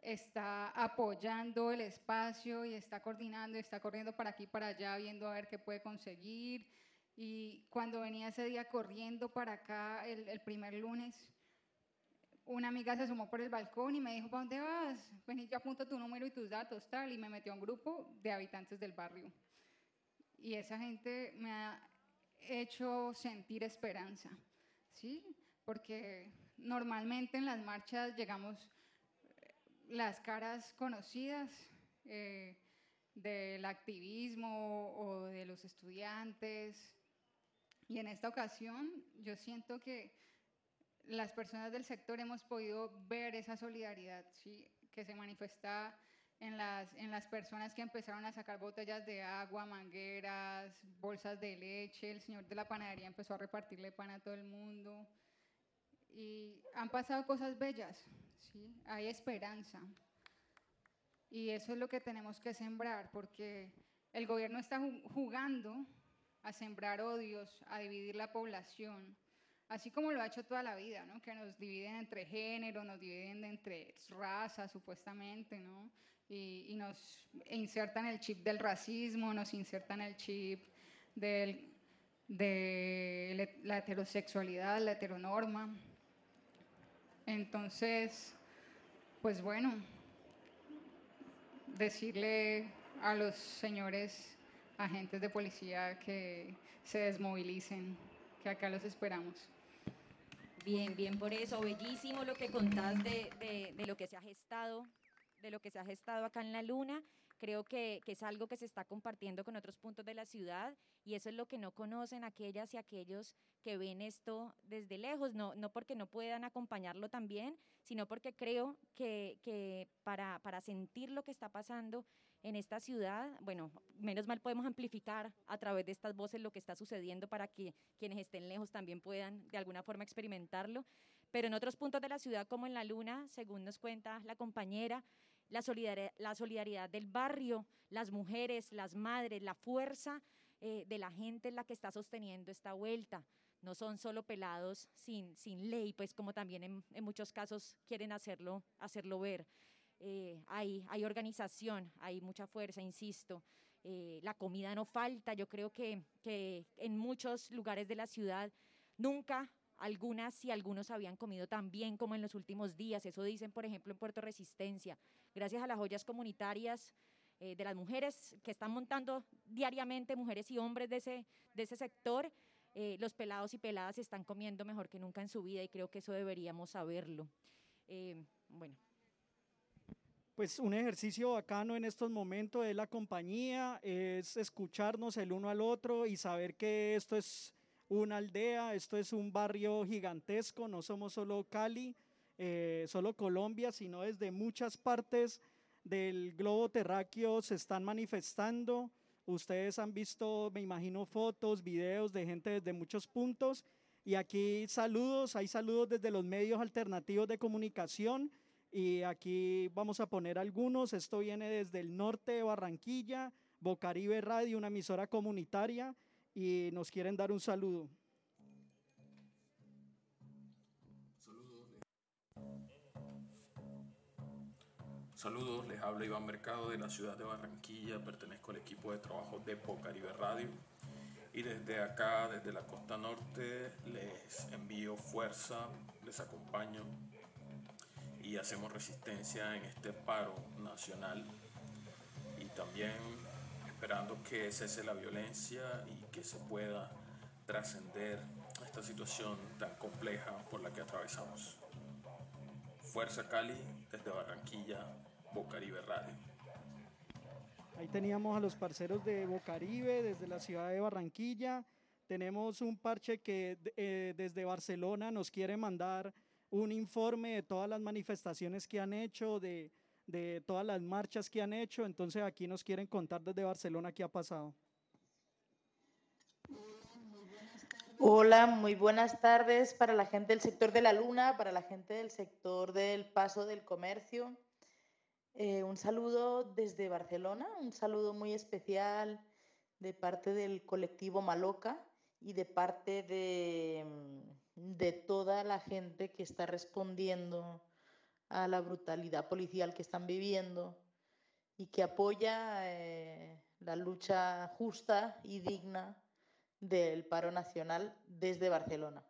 está apoyando el espacio y está coordinando, y está corriendo para aquí y para allá, viendo a ver qué puede conseguir. Y cuando venía ese día corriendo para acá, el, el primer lunes, una amiga se asomó por el balcón y me dijo, ¿para dónde vas? Vení, yo apunto tu número y tus datos, tal, y me metió a un grupo de habitantes del barrio. Y esa gente me ha hecho sentir esperanza, ¿sí? Porque normalmente en las marchas llegamos las caras conocidas eh, del activismo o de los estudiantes, y en esta ocasión yo siento que las personas del sector hemos podido ver esa solidaridad, ¿sí? Que se manifiesta en las, en las personas que empezaron a sacar botellas de agua, mangueras, bolsas de leche. El señor de la panadería empezó a repartirle pan a todo el mundo. Y han pasado cosas bellas, ¿sí? Hay esperanza. Y eso es lo que tenemos que sembrar, porque el gobierno está jugando a sembrar odios, a dividir la población, así como lo ha hecho toda la vida, ¿no? Que nos dividen entre género, nos dividen entre razas, supuestamente, ¿no? Y, y nos insertan el chip del racismo, nos insertan el chip del, de la heterosexualidad, la heteronorma. Entonces, pues bueno, decirle a los señores agentes de policía que se desmovilicen, que acá los esperamos. Bien, bien por eso, bellísimo lo que contás de, de, de lo que se ha gestado, de lo que se ha gestado acá en la Luna. Creo que, que es algo que se está compartiendo con otros puntos de la ciudad, y eso es lo que no conocen aquellas y aquellos que ven esto desde lejos, no, no porque no puedan acompañarlo también, sino porque creo que, que para, para sentir lo que está pasando en esta ciudad, bueno, menos mal podemos amplificar a través de estas voces lo que está sucediendo para que quienes estén lejos también puedan de alguna forma experimentarlo. Pero en otros puntos de la ciudad, como en la Luna, según nos cuenta la compañera, la solidaridad, la solidaridad del barrio, las mujeres, las madres, la fuerza eh, de la gente es la que está sosteniendo esta vuelta. No son solo pelados sin, sin ley, pues como también en, en muchos casos quieren hacerlo, hacerlo ver. Eh, hay, hay organización, hay mucha fuerza, insisto. Eh, la comida no falta. Yo creo que, que en muchos lugares de la ciudad nunca algunas y algunos habían comido tan bien como en los últimos días. Eso dicen, por ejemplo, en Puerto Resistencia. Gracias a las ollas comunitarias eh, de las mujeres que están montando diariamente, mujeres y hombres de ese, de ese sector, eh, los pelados y peladas están comiendo mejor que nunca en su vida, y creo que eso deberíamos saberlo. Eh, bueno. Pues un ejercicio bacano en estos momentos es la compañía, es escucharnos el uno al otro y saber que esto es una aldea, esto es un barrio gigantesco, no somos solo Cali, eh, solo Colombia, sino desde muchas partes del globo terráqueo se están manifestando. Ustedes han visto, me imagino, fotos, videos de gente desde muchos puntos, y aquí saludos, hay saludos desde los medios alternativos de comunicación. Y aquí vamos a poner algunos. Esto viene desde el norte de Barranquilla, Bocaribe Radio, una emisora comunitaria, y nos quieren dar un saludo. Saludos, les habla Iván Mercado de la ciudad de Barranquilla, pertenezco al equipo de trabajo de Bocaribe Radio, y desde acá, desde la costa norte, les envío fuerza, les acompaño y hacemos resistencia en este paro nacional, y también esperando que cese la violencia y que se pueda trascender esta situación tan compleja por la que atravesamos. Fuerza Cali, desde Barranquilla, Bocaribe Radio. Ahí teníamos a los parceros de Bocaribe desde la ciudad de Barranquilla. Tenemos un parche que eh, desde Barcelona nos quiere mandar un informe de todas las manifestaciones que han hecho, de, de todas las marchas que han hecho. Entonces aquí nos quieren contar desde Barcelona qué ha pasado. Hola, muy buenas tardes para la gente del sector de la Luna, para la gente del sector del Paso del Comercio. Eh, un saludo desde Barcelona, un saludo muy especial de parte del colectivo Maloca y de parte de, de toda la gente que está respondiendo a la brutalidad policial que están viviendo y que apoya eh, la lucha justa y digna del paro nacional desde Barcelona.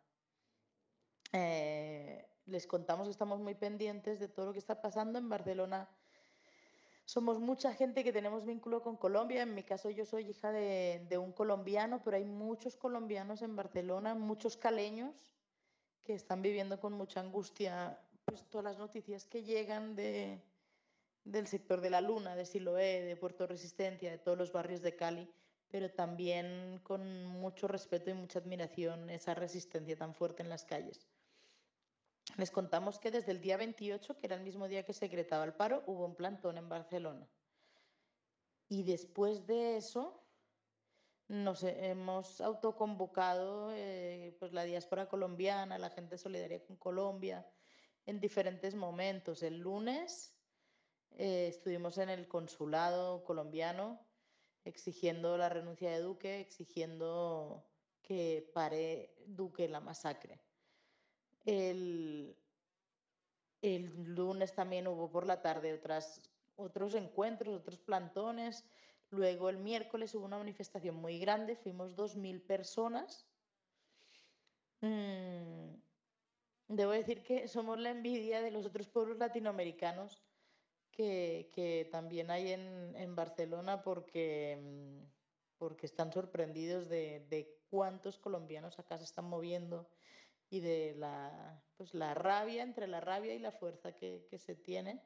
Eh, les contamos que estamos muy pendientes de todo lo que está pasando en Barcelona. Somos mucha gente que tenemos vínculo con Colombia. En mi caso yo soy hija de, de un colombiano, pero hay muchos colombianos en Barcelona, muchos caleños que están viviendo con mucha angustia pues, todas las noticias que llegan de, del sector de La Luna, de Siloé, de Puerto Resistencia, de todos los barrios de Cali, pero también con mucho respeto y mucha admiración esa resistencia tan fuerte en las calles. Les contamos que desde el día veintiocho, que era el mismo día que se decretaba el paro, hubo un plantón en Barcelona. Y después de eso nos hemos autoconvocado eh, pues la diáspora colombiana, la gente solidaria con Colombia, en diferentes momentos. El lunes eh, estuvimos en el consulado colombiano exigiendo la renuncia de Duque, exigiendo que pare Duque la masacre. El, el lunes también hubo por la tarde otras, otros encuentros, otros plantones. Luego el miércoles hubo una manifestación muy grande, fuimos dos mil personas. Mm, debo decir que somos la envidia de los otros pueblos latinoamericanos que, que también hay en, en Barcelona porque, porque están sorprendidos de, de cuántos colombianos acá se están moviendo y de la, pues la rabia, entre la rabia y la fuerza que, que se tiene.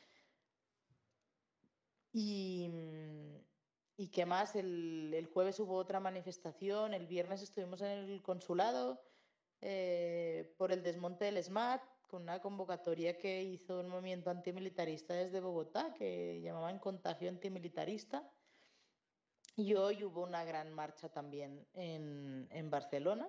Y, y qué más, el, el jueves hubo otra manifestación, el viernes estuvimos en el consulado eh, por el desmonte del SMAT, con una convocatoria que hizo un movimiento antimilitarista desde Bogotá, que llamaban Contagio Antimilitarista. Y hoy hubo una gran marcha también en, en Barcelona.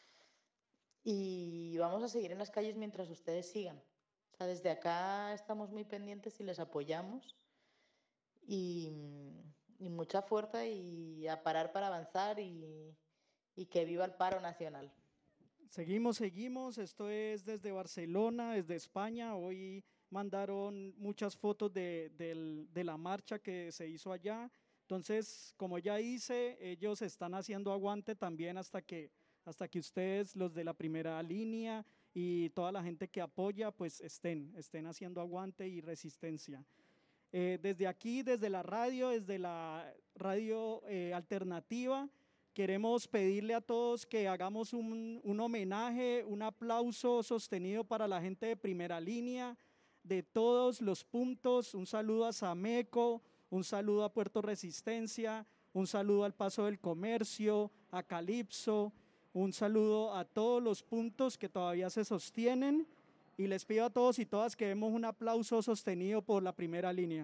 Y vamos a seguir en las calles mientras ustedes sigan. O sea, desde acá estamos muy pendientes y les apoyamos. Y, y mucha fuerza y a parar para avanzar y, y que viva el paro nacional. Seguimos, seguimos. Esto es desde Barcelona, desde España. Hoy mandaron muchas fotos de, de, de la marcha que se hizo allá. Entonces, como ya hice, ellos están haciendo aguante también hasta que, hasta que ustedes, los de la primera línea y toda la gente que apoya, pues estén, estén haciendo aguante y resistencia. Eh, desde aquí, desde la radio, desde la radio eh, alternativa, queremos pedirle a todos que hagamos un, un homenaje, un aplauso sostenido para la gente de primera línea, de todos los puntos. Un saludo a Sameco, un saludo a Puerto Resistencia, un saludo al Paso del Comercio, a Calipso, un saludo a todos los puntos que todavía se sostienen. Y les pido a todos y todas que demos un aplauso sostenido por la primera línea.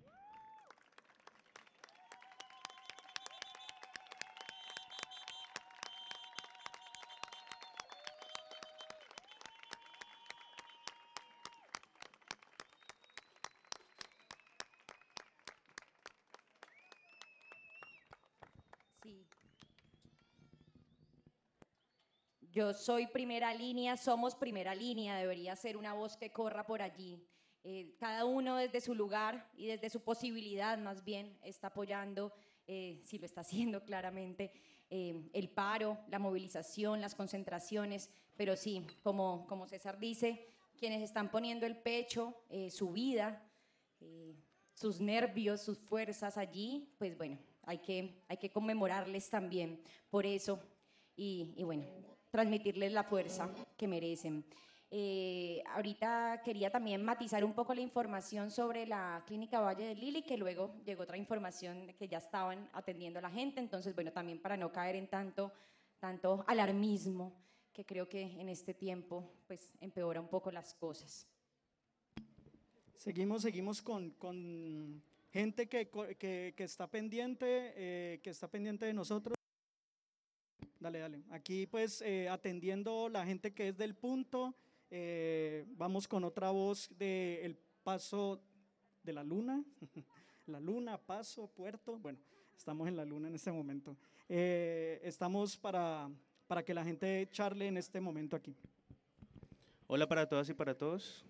Sí. Yo soy primera línea, somos primera línea, debería ser una voz que corra por allí. Eh, cada uno desde su lugar y desde su posibilidad más bien está apoyando, eh, si lo está haciendo claramente, eh, el paro, la movilización, las concentraciones, pero sí, como, como César dice, quienes están poniendo el pecho, eh, su vida, eh, sus nervios, sus fuerzas allí, pues bueno, hay que, hay que conmemorarles también por eso y, y bueno, transmitirles la fuerza que merecen. Eh, ahorita quería también matizar un poco la información sobre la Clínica Valle del Lili, que luego llegó otra información de que ya estaban atendiendo a la gente, entonces bueno, también para no caer en tanto, tanto alarmismo, que creo que en este tiempo pues empeora un poco las cosas. Seguimos, seguimos con, con gente que, que, que está pendiente, eh, que está pendiente de nosotros. Dale, dale. Aquí pues eh, atendiendo la gente que es del punto, eh, vamos con otra voz del Paso de la Luna, la Luna, Paso, Puerto, bueno, estamos en la Luna en este momento. Eh, estamos para, para que la gente charle en este momento aquí. Hola para todas y para todos.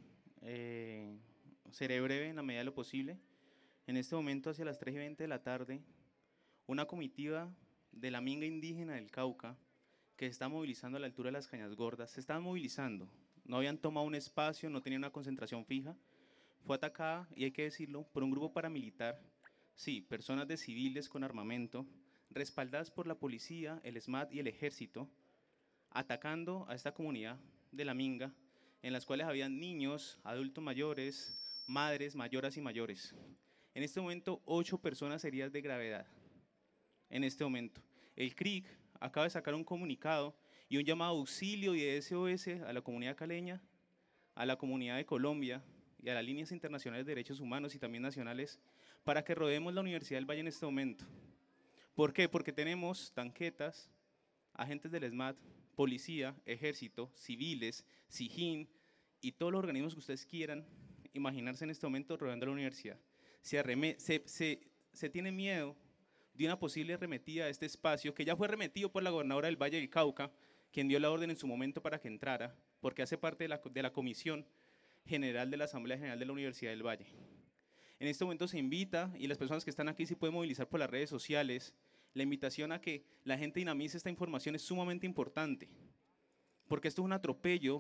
Eh, seré breve en la medida de lo posible. En este momento, hacia las tres y veinte de la tarde, una comitiva de la minga indígena del Cauca, que se está movilizando a la altura de las Cañas Gordas, se estaban movilizando, no habían tomado un espacio, no tenían una concentración fija, fue atacada, y hay que decirlo, por un grupo paramilitar, sí, personas de civiles con armamento, respaldadas por la policía, el SMAT y el ejército, atacando a esta comunidad de la minga, en las cuales habían niños, adultos mayores, madres, mayoras y mayores. En este momento, ocho personas heridas de gravedad. En este momento, el C R I C acaba de sacar un comunicado y un llamado a auxilio y de S O S a la comunidad caleña, a la comunidad de Colombia y a las líneas internacionales de derechos humanos y también nacionales, para que rodeemos la Universidad del Valle en este momento. ¿Por qué? Porque tenemos tanquetas, agentes del SMAT, policía, ejército, civiles, SIJIN y todos los organismos que ustedes quieran imaginarse en este momento rodeando la universidad. Se, arreme, se, se, se tiene miedo de una posible arremetida a este espacio, que ya fue arremetido por la gobernadora del Valle del Cauca, quien dio la orden en su momento para que entrara, porque hace parte de la, de la Comisión General de la Asamblea General de la Universidad del Valle. En este momento se invita, y las personas que están aquí se pueden movilizar por las redes sociales, la invitación a que la gente dinamice esta información es sumamente importante, porque esto es un atropello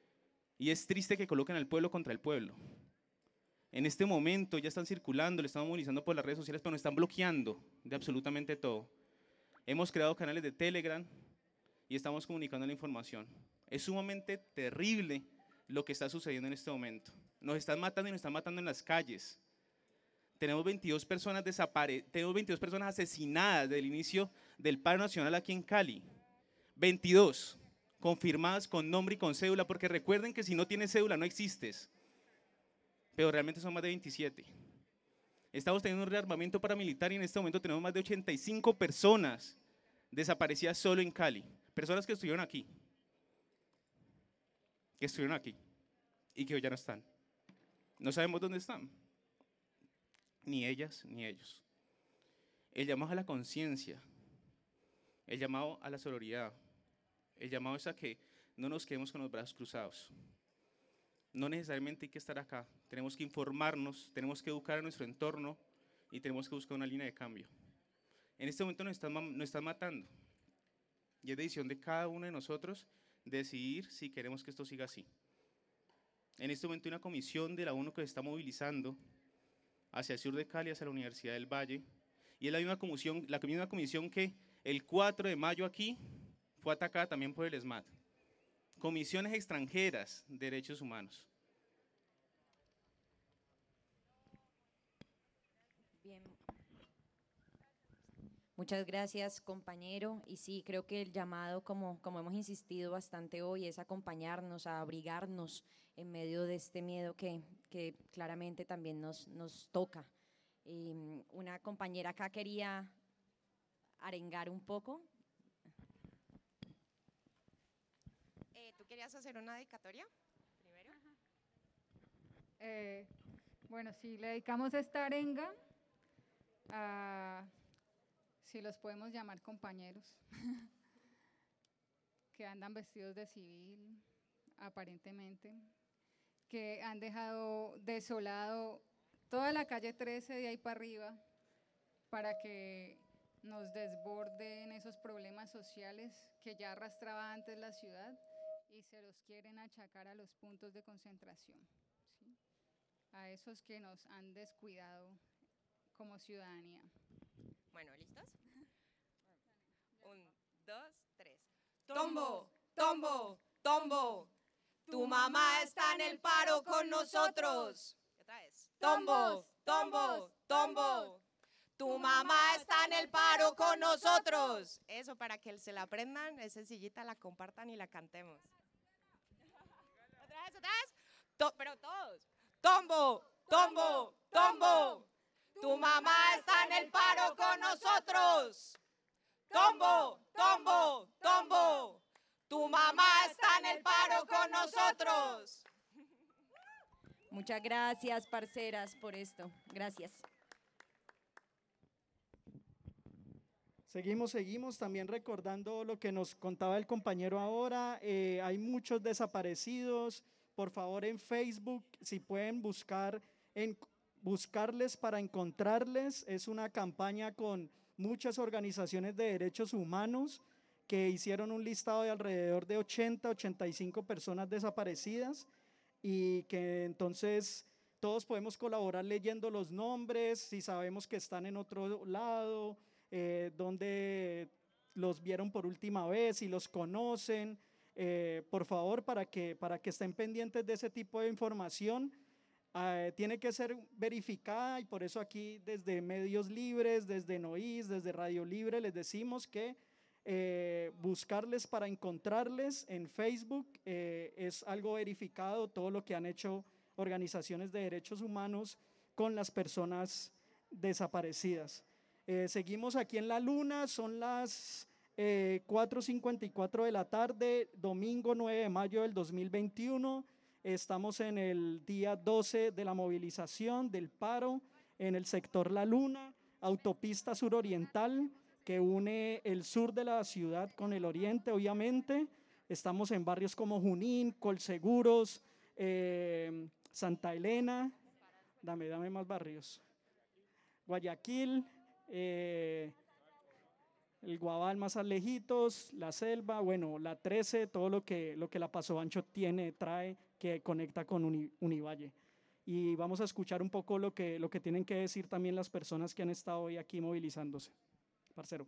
y es triste que coloquen al pueblo contra el pueblo. En este momento ya están circulando, le estamos movilizando por las redes sociales, pero nos están bloqueando de absolutamente todo. Hemos creado canales de Telegram y estamos comunicando la información. Es sumamente terrible lo que está sucediendo en este momento. Nos están matando y nos están matando en las calles. Tenemos veintidós personas desapare tenemos veintidós personas asesinadas desde el inicio del paro nacional aquí en Cali. veintidós confirmadas con nombre y con cédula, porque recuerden que si no tienes cédula no existes. Pero realmente son más de veintisiete. Estamos teniendo un rearmamiento paramilitar y en este momento tenemos más de ochenta y cinco personas desaparecidas solo en Cali. Personas que estuvieron aquí. Que estuvieron aquí y que hoy ya no están. No sabemos dónde están. Ni ellas, ni ellos. El llamado a la conciencia, el llamado a la sororidad, el llamado es a que no nos quedemos con los brazos cruzados. No necesariamente hay que estar acá, tenemos que informarnos, tenemos que educar a nuestro entorno y tenemos que buscar una línea de cambio. En este momento nos están, nos están matando y es decisión de cada uno de nosotros decidir si queremos que esto siga así. En este momento hay una comisión de la ONU que se está movilizando hacia el sur de Cali, hacia la Universidad del Valle, y es la misma comisión, la misma comisión que el cuatro de mayo aquí fue atacada también por el SMAT. Comisiones extranjeras de derechos humanos. Bien. Muchas gracias, compañero. Y sí, creo que el llamado, como, como hemos insistido bastante hoy, es acompañarnos, a abrigarnos en medio de este miedo que, que claramente también nos, nos toca. Eh, una compañera acá quería arengar un poco. Eh, ¿Tú querías hacer una dedicatoria primero? Eh, bueno, sí, le dedicamos esta arenga a, si los podemos llamar compañeros, que andan vestidos de civil, aparentemente, que han dejado desolado toda la calle trece de ahí para arriba para que nos desborden esos problemas sociales que ya arrastraba antes la ciudad y se los quieren achacar a los puntos de concentración, ¿sí? A esos que nos han descuidado como ciudadanía. Bueno, ¿listos? Un, dos, tres. Tombo, tombo, tombo. Tu mamá está en el paro con nosotros. Otra vez. Tombo, tombo, tombo. Tu mamá está en el paro con nosotros. Eso, para que se la aprendan, es sencillita, la compartan y la cantemos. Otra vez, otra vez. To pero todos. Tombo, tombo, tombo. Tu mamá está en el paro con nosotros. Tombo, tombo, tombo. Tu mamá está en el paro con nosotros. Muchas gracias, parceras, por esto. Gracias. Seguimos, seguimos, también recordando lo que nos contaba el compañero ahora, eh, hay muchos desaparecidos, por favor en Facebook, si pueden buscar, en, buscarles para encontrarles, es una campaña con muchas organizaciones de derechos humanos que hicieron un listado de alrededor de ochenta, ochenta y cinco personas desaparecidas y que entonces todos podemos colaborar leyendo los nombres, si sabemos que están en otro lado, eh, donde los vieron por última vez, si los conocen, eh, por favor, para que, para que estén pendientes de ese tipo de información. Eh, tiene que ser verificada y por eso aquí desde Medios Libres, desde Noís, desde Radio Libre les decimos que eh, buscarles para encontrarles en Facebook eh, es algo verificado, todo lo que han hecho organizaciones de derechos humanos con las personas desaparecidas. Eh, seguimos aquí en La Luna, son las eh, cuatro cincuenta y cuatro de la tarde, domingo nueve de mayo del dos mil veintiuno. Estamos en el día doce de la movilización del paro en el sector La Luna, autopista suroriental que une el sur de la ciudad con el oriente, obviamente. Estamos en barrios como Junín, Colseguros, eh, Santa Elena, dame, dame más barrios, Guayaquil, eh, el Guabal más alejitos, la Selva, bueno, la trece, todo lo que, lo que la Paso Ancho tiene, trae, que conecta con Uni, Univalle. Y vamos a escuchar un poco lo que, lo que tienen que decir también las personas que han estado hoy aquí movilizándose. Parcero.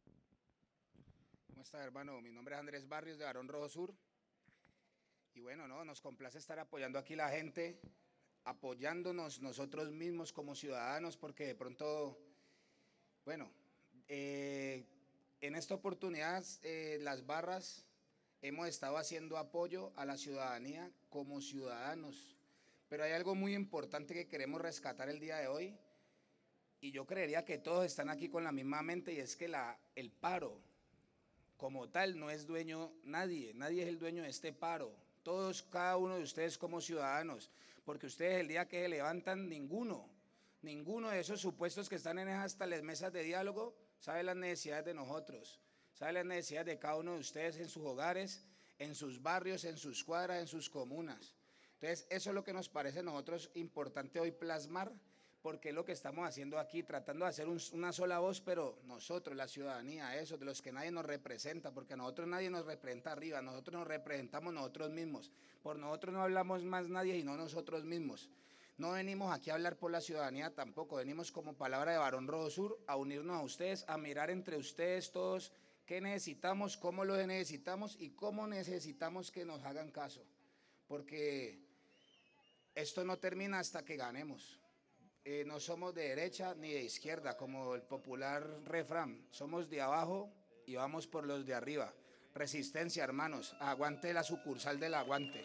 ¿Cómo está, hermano? Mi nombre es Andrés Barrios, de Barón Rojo Sur. Y bueno, no, nos complace estar apoyando aquí la gente, apoyándonos nosotros mismos como ciudadanos, porque de pronto, bueno, eh, en esta oportunidad eh, las barras hemos estado haciendo apoyo a la ciudadanía como ciudadanos, pero hay algo muy importante que queremos rescatar el día de hoy, y yo creería que todos están aquí con la misma mente, y es que la, el paro como tal no es dueño nadie, nadie es el dueño de este paro. Todos, cada uno de ustedes como ciudadanos, porque ustedes el día que se levantan, ninguno, ninguno de esos supuestos que están en esas tales mesas de diálogo sabe las necesidades de nosotros, sabe las necesidades de cada uno de ustedes en sus hogares, en sus barrios, en sus cuadras, en sus comunas. Entonces, eso es lo que nos parece a nosotros importante hoy plasmar, porque es lo que estamos haciendo aquí, tratando de hacer un, una sola voz, pero nosotros, la ciudadanía, eso, de los que nadie nos representa, porque a nosotros nadie nos representa arriba, nosotros nos representamos nosotros mismos, por nosotros no hablamos más nadie y no nosotros mismos. No venimos aquí a hablar por la ciudadanía tampoco, venimos como palabra de Barón Rojo Sur a unirnos a ustedes, a mirar entre ustedes todos qué necesitamos, cómo lo necesitamos y cómo necesitamos que nos hagan caso, porque esto no termina hasta que ganemos. Eh, no somos de derecha ni de izquierda, como el popular refrán, somos de abajo y vamos por los de arriba. Resistencia, hermanos, aguante la sucursal del aguante.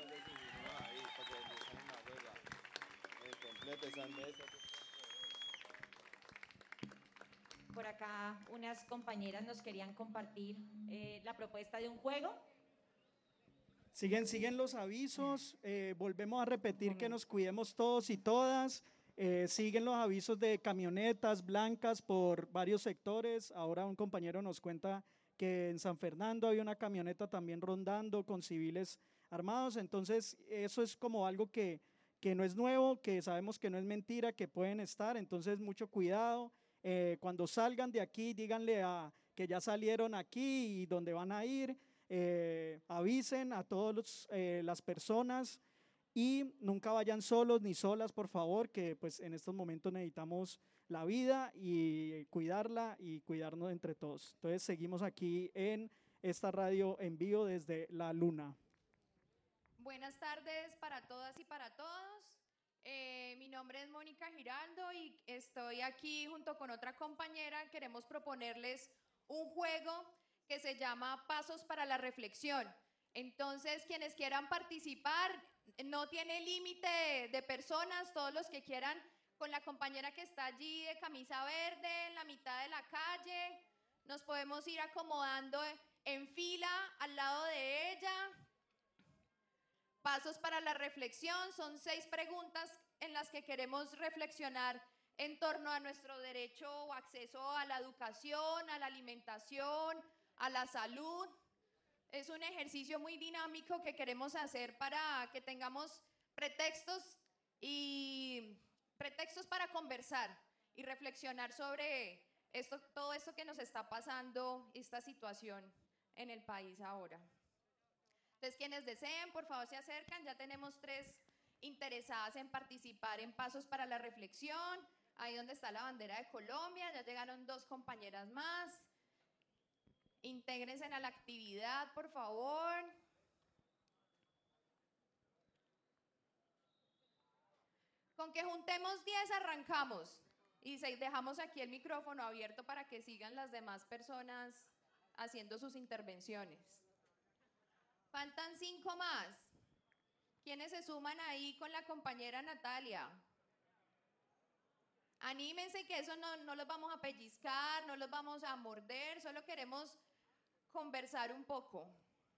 Por acá unas compañeras nos querían compartir eh, la propuesta de un juego. Siguen, siguen los avisos, eh, volvemos a repetir que nos cuidemos todos y todas. Eh, siguen los avisos de camionetas blancas por varios sectores. Ahora un compañero nos cuenta que en San Fernando hay una camioneta también rondando con civiles armados. Entonces eso es como algo que, que no es nuevo, que sabemos que no es mentira, que pueden estar. Entonces mucho cuidado. Eh, cuando salgan de aquí, díganle a, que ya salieron aquí y dónde van a ir. Eh, avisen a todas eh, las personas. Y nunca vayan solos ni solas, por favor, que pues en estos momentos necesitamos la vida y cuidarla y cuidarnos entre todos. Entonces seguimos aquí en esta radio en vivo desde La Luna. Buenas tardes para todas y para todos. Eh, mi nombre es Mónica Giraldo y estoy aquí junto con otra compañera. Queremos proponerles un juego que se llama Pasos para la Reflexión. Entonces, quienes quieran participar, no tiene límite de, de personas, todos los que quieran, con la compañera que está allí de camisa verde, en la mitad de la calle, nos podemos ir acomodando en fila al lado de ella. Pasos para la reflexión, son seis preguntas en las que queremos reflexionar en torno a nuestro derecho o acceso a la educación, a la alimentación, a la salud. Es un ejercicio muy dinámico que queremos hacer para que tengamos pretextos y pretextos para conversar y reflexionar sobre esto, todo esto que nos está pasando, esta situación en el país ahora. Entonces, quienes deseen, por favor, se acercan. Ya tenemos tres interesadas en participar en Pasos para la Reflexión. Ahí donde está la bandera de Colombia, ya llegaron dos compañeras más. Intégrense a la actividad, por favor. Con que juntemos diez arrancamos y dejamos aquí el micrófono abierto para que sigan las demás personas haciendo sus intervenciones. Faltan cinco más. ¿Quiénes se suman ahí con la compañera Natalia? Anímense, que eso no, no los vamos a pellizcar, no los vamos a morder, solo queremos conversar un poco.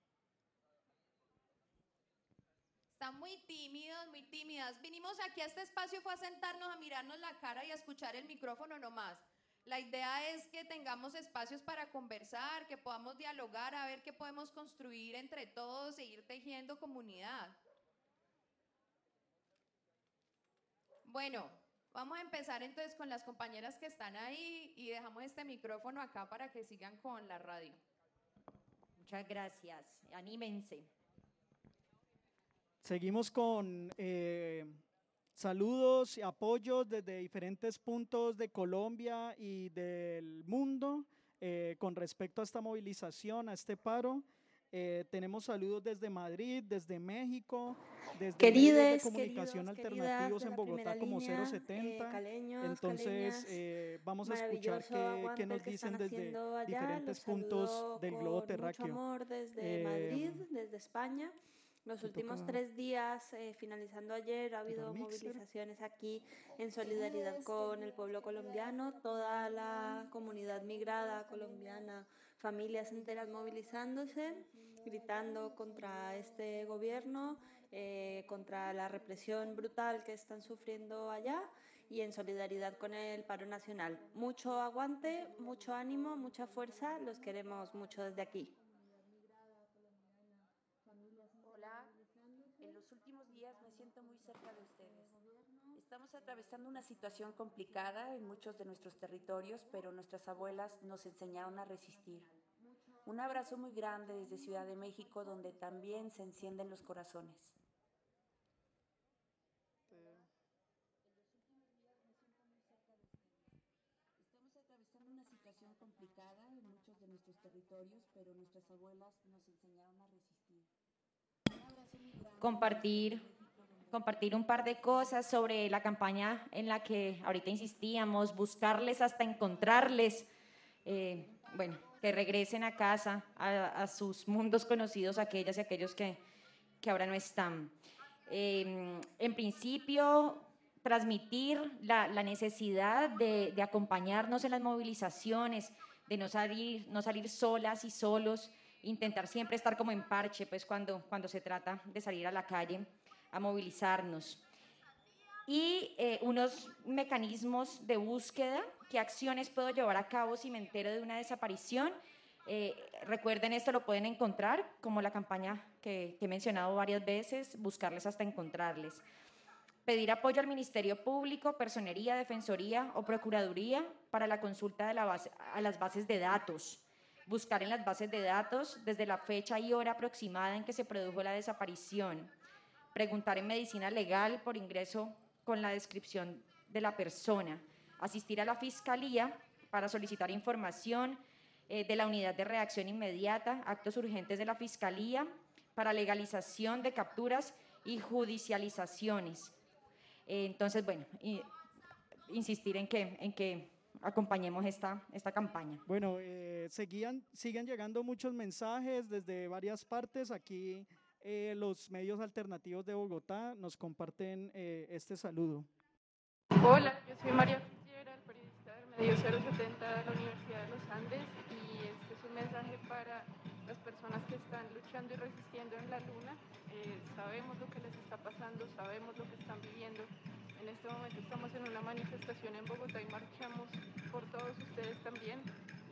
Están muy tímidos, muy tímidas. Vinimos aquí a este espacio, fue a sentarnos, a mirarnos la cara y a escuchar el micrófono nomás. La idea es que tengamos espacios para conversar, que podamos dialogar, a ver qué podemos construir entre todos e ir tejiendo comunidad. Bueno, vamos a empezar entonces con las compañeras que están ahí y dejamos este micrófono acá para que sigan con la radio. Muchas gracias. Anímense. Seguimos con eh, saludos y apoyos desde diferentes puntos de Colombia y del mundo eh, con respecto a esta movilización, a este paro. Eh, tenemos saludos desde Madrid, desde México, desde Querides, medios de comunicación queridos, alternativos queridas de en la Bogotá primera como línea, cero setenta. eh, caleños, Entonces caleñas, eh, vamos a escuchar maravilloso qué, aguante qué el nos que dicen están desde haciendo allá. diferentes Los puntos saludo del con globo mucho terráqueo. amor desde Eh, Madrid, desde España. Los te últimos toca tres días, eh, finalizando ayer, ha habido mixer. movilizaciones aquí en solidaridad con el pueblo colombiano, toda la comunidad migrada colombiana, familias enteras movilizándose, gritando contra este gobierno, eh, contra la represión brutal que están sufriendo allá y en solidaridad con el paro nacional. Mucho aguante, mucho ánimo, mucha fuerza, los queremos mucho desde aquí. Hola, en los últimos días me siento muy cerca de ustedes. Estamos atravesando una situación complicada en muchos de nuestros territorios, pero nuestras abuelas nos enseñaron a resistir. Un abrazo muy grande desde Ciudad de México, donde también se encienden los corazones. Estamos atravesando una situación complicada en muchos de nuestros territorios, pero nuestras abuelas nos enseñaron a resistir. Un abrazo muy grande. Compartir, compartir un par de cosas sobre la campaña en la que ahorita insistíamos, buscarles hasta encontrarles, eh, bueno, que regresen a casa, a, a sus mundos conocidos, aquellas y aquellos que, que ahora no están. Eh, en principio, transmitir la, la necesidad de, de acompañarnos en las movilizaciones, de no salir, no salir solas y solos, intentar siempre estar como en parche, pues cuando, cuando se trata de salir a la calle a movilizarnos. Y eh, unos mecanismos de búsqueda, qué acciones puedo llevar a cabo si me entero de una desaparición. Eh, recuerden, esto lo pueden encontrar como la campaña que, que he mencionado varias veces, buscarles hasta encontrarles. Pedir apoyo al Ministerio Público, Personería, Defensoría o Procuraduría para la consulta de la base, a las bases de datos. Buscar en las bases de datos desde la fecha y hora aproximada en que se produjo la desaparición. Preguntar en medicina legal por ingreso con la descripción de la persona. Asistir a la Fiscalía para solicitar información eh, de la Unidad de Reacción Inmediata, actos urgentes de la Fiscalía para legalización de capturas y judicializaciones. Eh, entonces, bueno, y, insistir en que, en que acompañemos esta, esta campaña. Bueno, eh, seguían, siguen llegando muchos mensajes desde varias partes. Aquí eh, los medios alternativos de Bogotá nos comparten eh, este saludo. Hola, yo soy María Fisiera, el periodista del medio cero setenta de la Universidad de los Andes, y este es un mensaje para las personas que están luchando y resistiendo en la luna. Eh, sabemos lo que les está pasando, sabemos lo que están viviendo. En este momento estamos en una manifestación en Bogotá y marchamos por todos ustedes también.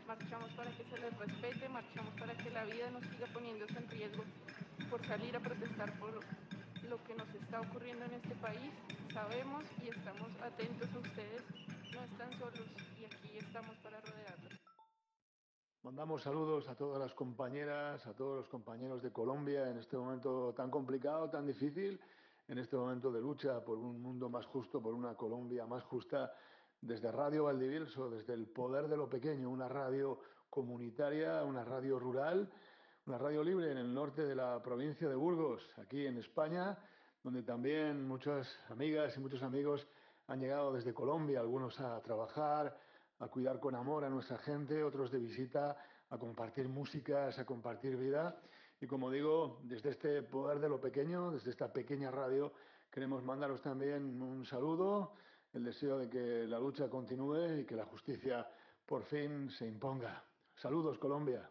marchamos para que se les respete, marchamos para que la vida no siga poniéndose en riesgo por salir a protestar por lo que nos está ocurriendo en este país. Sabemos y estamos atentos a ustedes, no están solos y aquí estamos para rodearlos. Mandamos saludos a todas las compañeras, a todos los compañeros de Colombia en este momento tan complicado, tan difícil, en este momento de lucha por un mundo más justo, por una Colombia más justa, desde Radio Valdivielso, desde el poder de lo pequeño, una radio comunitaria, una radio rural, una radio libre en el norte de la provincia de Burgos, aquí en España, donde también muchas amigas y muchos amigos han llegado desde Colombia, algunos a trabajar, a cuidar con amor a nuestra gente, otros de visita, a compartir músicas, a compartir vida. Y como digo, desde este poder de lo pequeño, desde esta pequeña radio, queremos mandaros también un saludo, el deseo de que la lucha continúe y que la justicia por fin se imponga. Saludos, Colombia.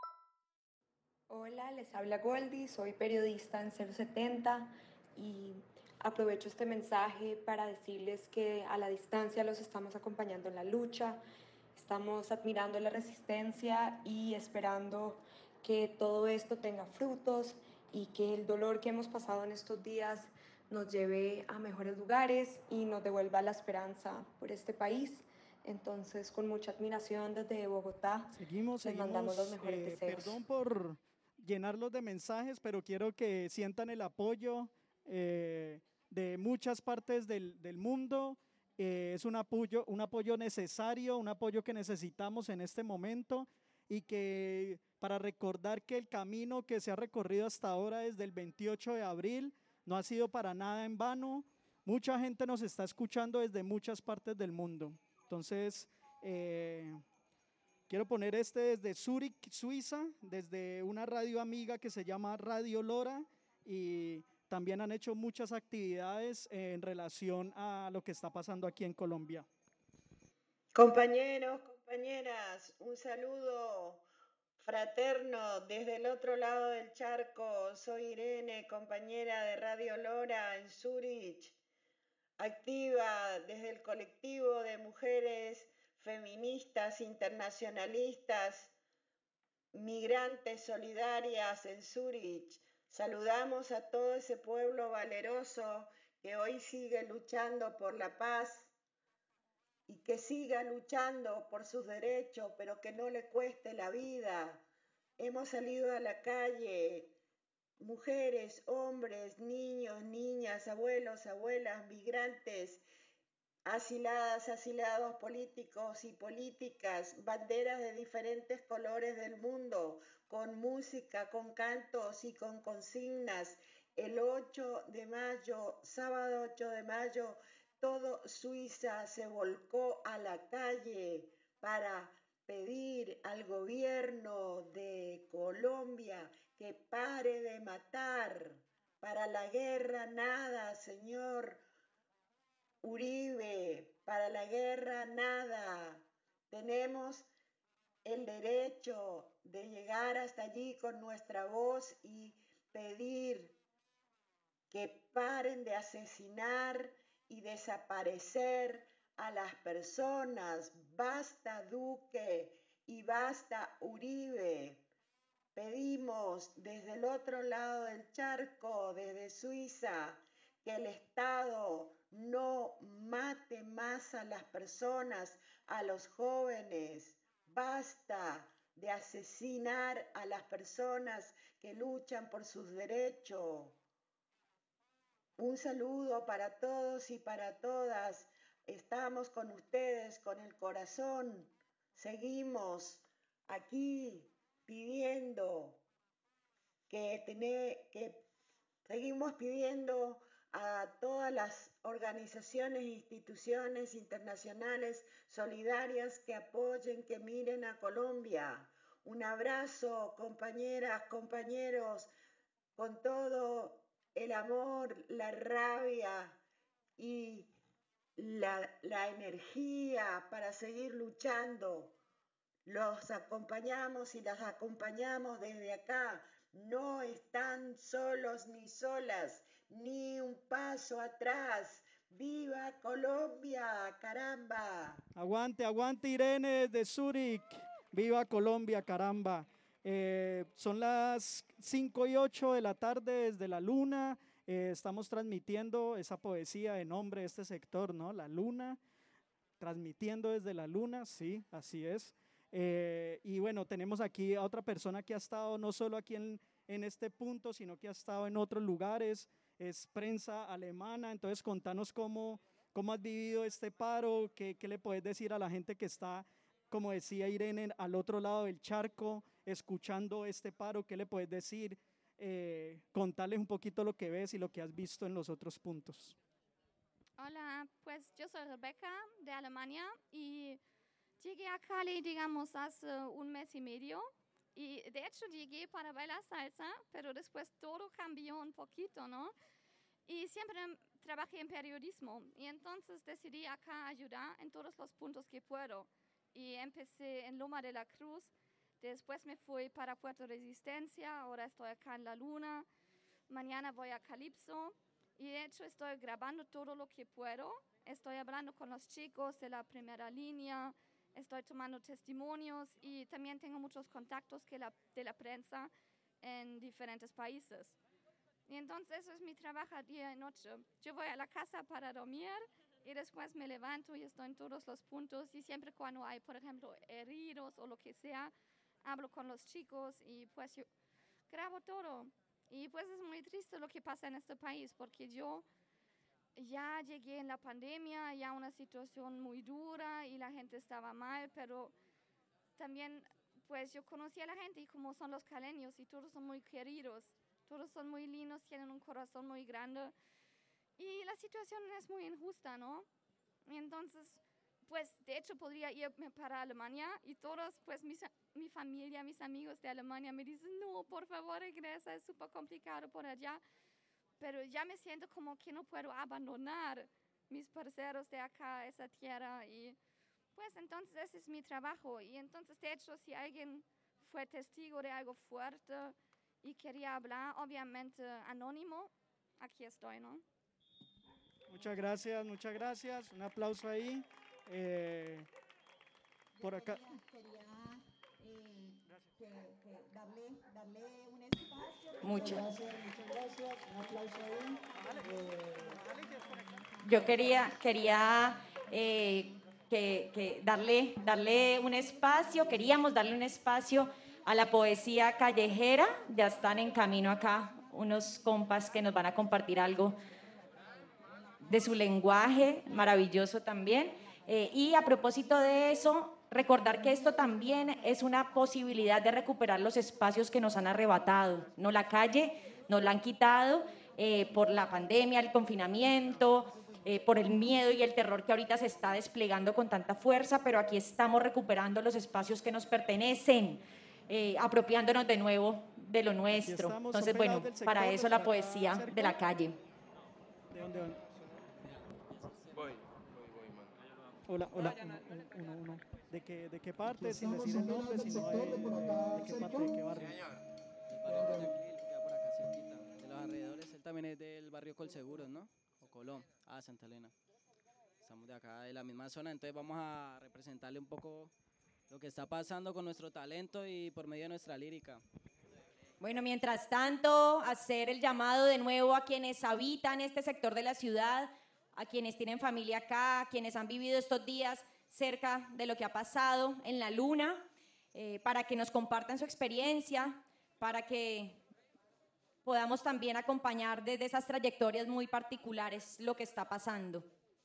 Hola, les habla Goldie, soy periodista en cero setenta y aprovecho este mensaje para decirles que a la distancia los estamos acompañando en la lucha, estamos admirando la resistencia y esperando que todo esto tenga frutos y que el dolor que hemos pasado en estos días nos lleve a mejores lugares y nos devuelva la esperanza por este país. Entonces, con mucha admiración desde Bogotá, Seguimos, les seguimos. mandamos los mejores eh, deseos. Perdón por llenarlos de mensajes, pero quiero que sientan el apoyo eh, de muchas partes del, del mundo. Eh, es un apoyo, un apoyo necesario, un apoyo que necesitamos en este momento y que para recordar que el camino que se ha recorrido hasta ahora desde el veintiocho de abril no ha sido para nada en vano. Mucha gente nos está escuchando desde muchas partes del mundo. Entonces, eh, quiero poner este desde Zúrich, Suiza, desde una radio amiga que se llama Radio Lora y también han hecho muchas actividades en relación a lo que está pasando aquí en Colombia. Compañeros, compañeras, un saludo fraterno desde el otro lado del charco. Soy Irene, compañera de Radio Lora en Zúrich, activa desde el colectivo de mujeres feministas, internacionalistas, migrantes solidarias en Zúrich. Saludamos a todo ese pueblo valeroso que hoy sigue luchando por la paz y que siga luchando por sus derechos, pero que no le cueste la vida. Hemos salido a la calle, mujeres, hombres, niños, niñas, abuelos, abuelas, migrantes, asiladas, asilados políticos y políticas, banderas de diferentes colores del mundo, con música, con cantos y con consignas. El ocho de mayo, sábado ocho de mayo, todo Suiza se volcó a la calle para pedir al gobierno de Colombia que pare de matar. Para la guerra nada, señor Uribe, para la guerra nada. Tenemos el derecho de llegar hasta allí con nuestra voz y pedir que paren de asesinar y desaparecer a las personas. Basta Duque y basta Uribe. Pedimos desde el otro lado del charco, desde Suiza, que el Estado no mate más a las personas, a los jóvenes. Basta de asesinar a las personas que luchan por sus derechos. Un saludo para todos y para todas. Estamos con ustedes con el corazón. Seguimos aquí pidiendo que, tener, que seguimos pidiendo a todas las organizaciones e instituciones internacionales solidarias que apoyen, que miren a Colombia. Un abrazo, compañeras, compañeros, con todo el amor, la rabia y la, la energía para seguir luchando. Los acompañamos y las acompañamos desde acá. No están solos ni solas, ni un paso atrás. ¡Viva Colombia, caramba! Aguante, aguante Irene de Zúrich. Viva Colombia, caramba. Eh, son las cinco y ocho de la tarde desde la Luna. Eh, estamos transmitiendo esa poesía en nombre de este sector, ¿no? La Luna, transmitiendo desde la Luna, sí, así es. Eh, y bueno, tenemos aquí a otra persona que ha estado no solo aquí en, en este punto, sino que ha estado en otros lugares, es prensa alemana. Entonces contanos cómo, cómo has vivido este paro, qué, qué le puedes decir a la gente que está, como decía Irene, al otro lado del charco, escuchando este paro, qué le puedes decir, eh, contarles un poquito lo que ves y lo que has visto en los otros puntos. Hola, pues yo soy Rebeca de Alemania y llegué a Cali, digamos, hace un mes y medio y de hecho llegué para bailar salsa, pero después todo cambió un poquito, ¿no? Y siempre trabajé en periodismo y entonces decidí acá ayudar en todos los puntos que puedo y empecé en Loma de la Cruz, después me fui para Puerto Resistencia, ahora estoy acá en La Luna, mañana voy a Calipso. Y de hecho estoy grabando todo lo que puedo, estoy hablando con los chicos de la primera línea, estoy tomando testimonios y también tengo muchos contactos que la, de la prensa en diferentes países. Y entonces eso es mi trabajo día y noche. Yo voy a la casa para dormir y después me levanto y estoy en todos los puntos y siempre cuando hay, por ejemplo, heridos o lo que sea, hablo con los chicos y pues yo grabo todo. Y pues es muy triste lo que pasa en este país, porque yo ya llegué en la pandemia, ya una situación muy dura y la gente estaba mal, pero también pues yo conocí a la gente y como son los caleños y todos son muy queridos, todos son muy lindos, tienen un corazón muy grande y la situación es muy injusta, ¿no? Y entonces, pues de hecho podría irme para Alemania y todos, pues mis, mi familia, mis amigos de Alemania me dicen, no, por favor regresa, es súper complicado por allá, pero ya me siento como que no puedo abandonar mis parceros de acá, esa tierra, y pues entonces ese es mi trabajo. Y entonces de hecho si alguien fue testigo de algo fuerte y quería hablar, obviamente anónimo, aquí estoy, ¿no? Muchas gracias, muchas gracias, un aplauso ahí. Eh, por acá. Quería, eh, que, que darle, darle un espacio. Muchas gracias, muchas gracias. Un aplauso ahí. Eh, Yo quería, quería eh, que, que darle, darle un espacio, queríamos darle un espacio a la poesía callejera. Ya están en camino acá unos compas que nos van a compartir algo de su lenguaje maravilloso también. Eh, y a propósito de eso, recordar que esto también es una posibilidad de recuperar los espacios que nos han arrebatado, ¿no? La calle nos la han quitado eh, por la pandemia, el confinamiento, eh, por el miedo y el terror que ahorita se está desplegando con tanta fuerza, pero aquí estamos recuperando los espacios que nos pertenecen, eh, apropiándonos de nuevo de lo nuestro. Entonces, bueno, para eso la poesía de la calle. ¿De dónde van? Hola, hola, uno, uno, uno. ¿De qué, de qué parte? Sin decir el nombre, sino de, de qué parte, de qué barrio. De los alrededores, él también es del barrio Colseguros, ¿no? O Colón, ah, Santa Elena. Estamos de acá, de la misma zona, entonces vamos a representarle un poco lo que está pasando con nuestro talento y por medio de nuestra lírica. Bueno, mientras tanto, hacer el llamado de nuevo a quienes habitan este sector de la ciudad, a quienes tienen familia acá, a quienes han vivido estos días cerca de lo que ha pasado en la Luna, eh, para que nos compartan su experiencia, para que podamos también acompañar desde esas trayectorias muy particulares lo que está pasando.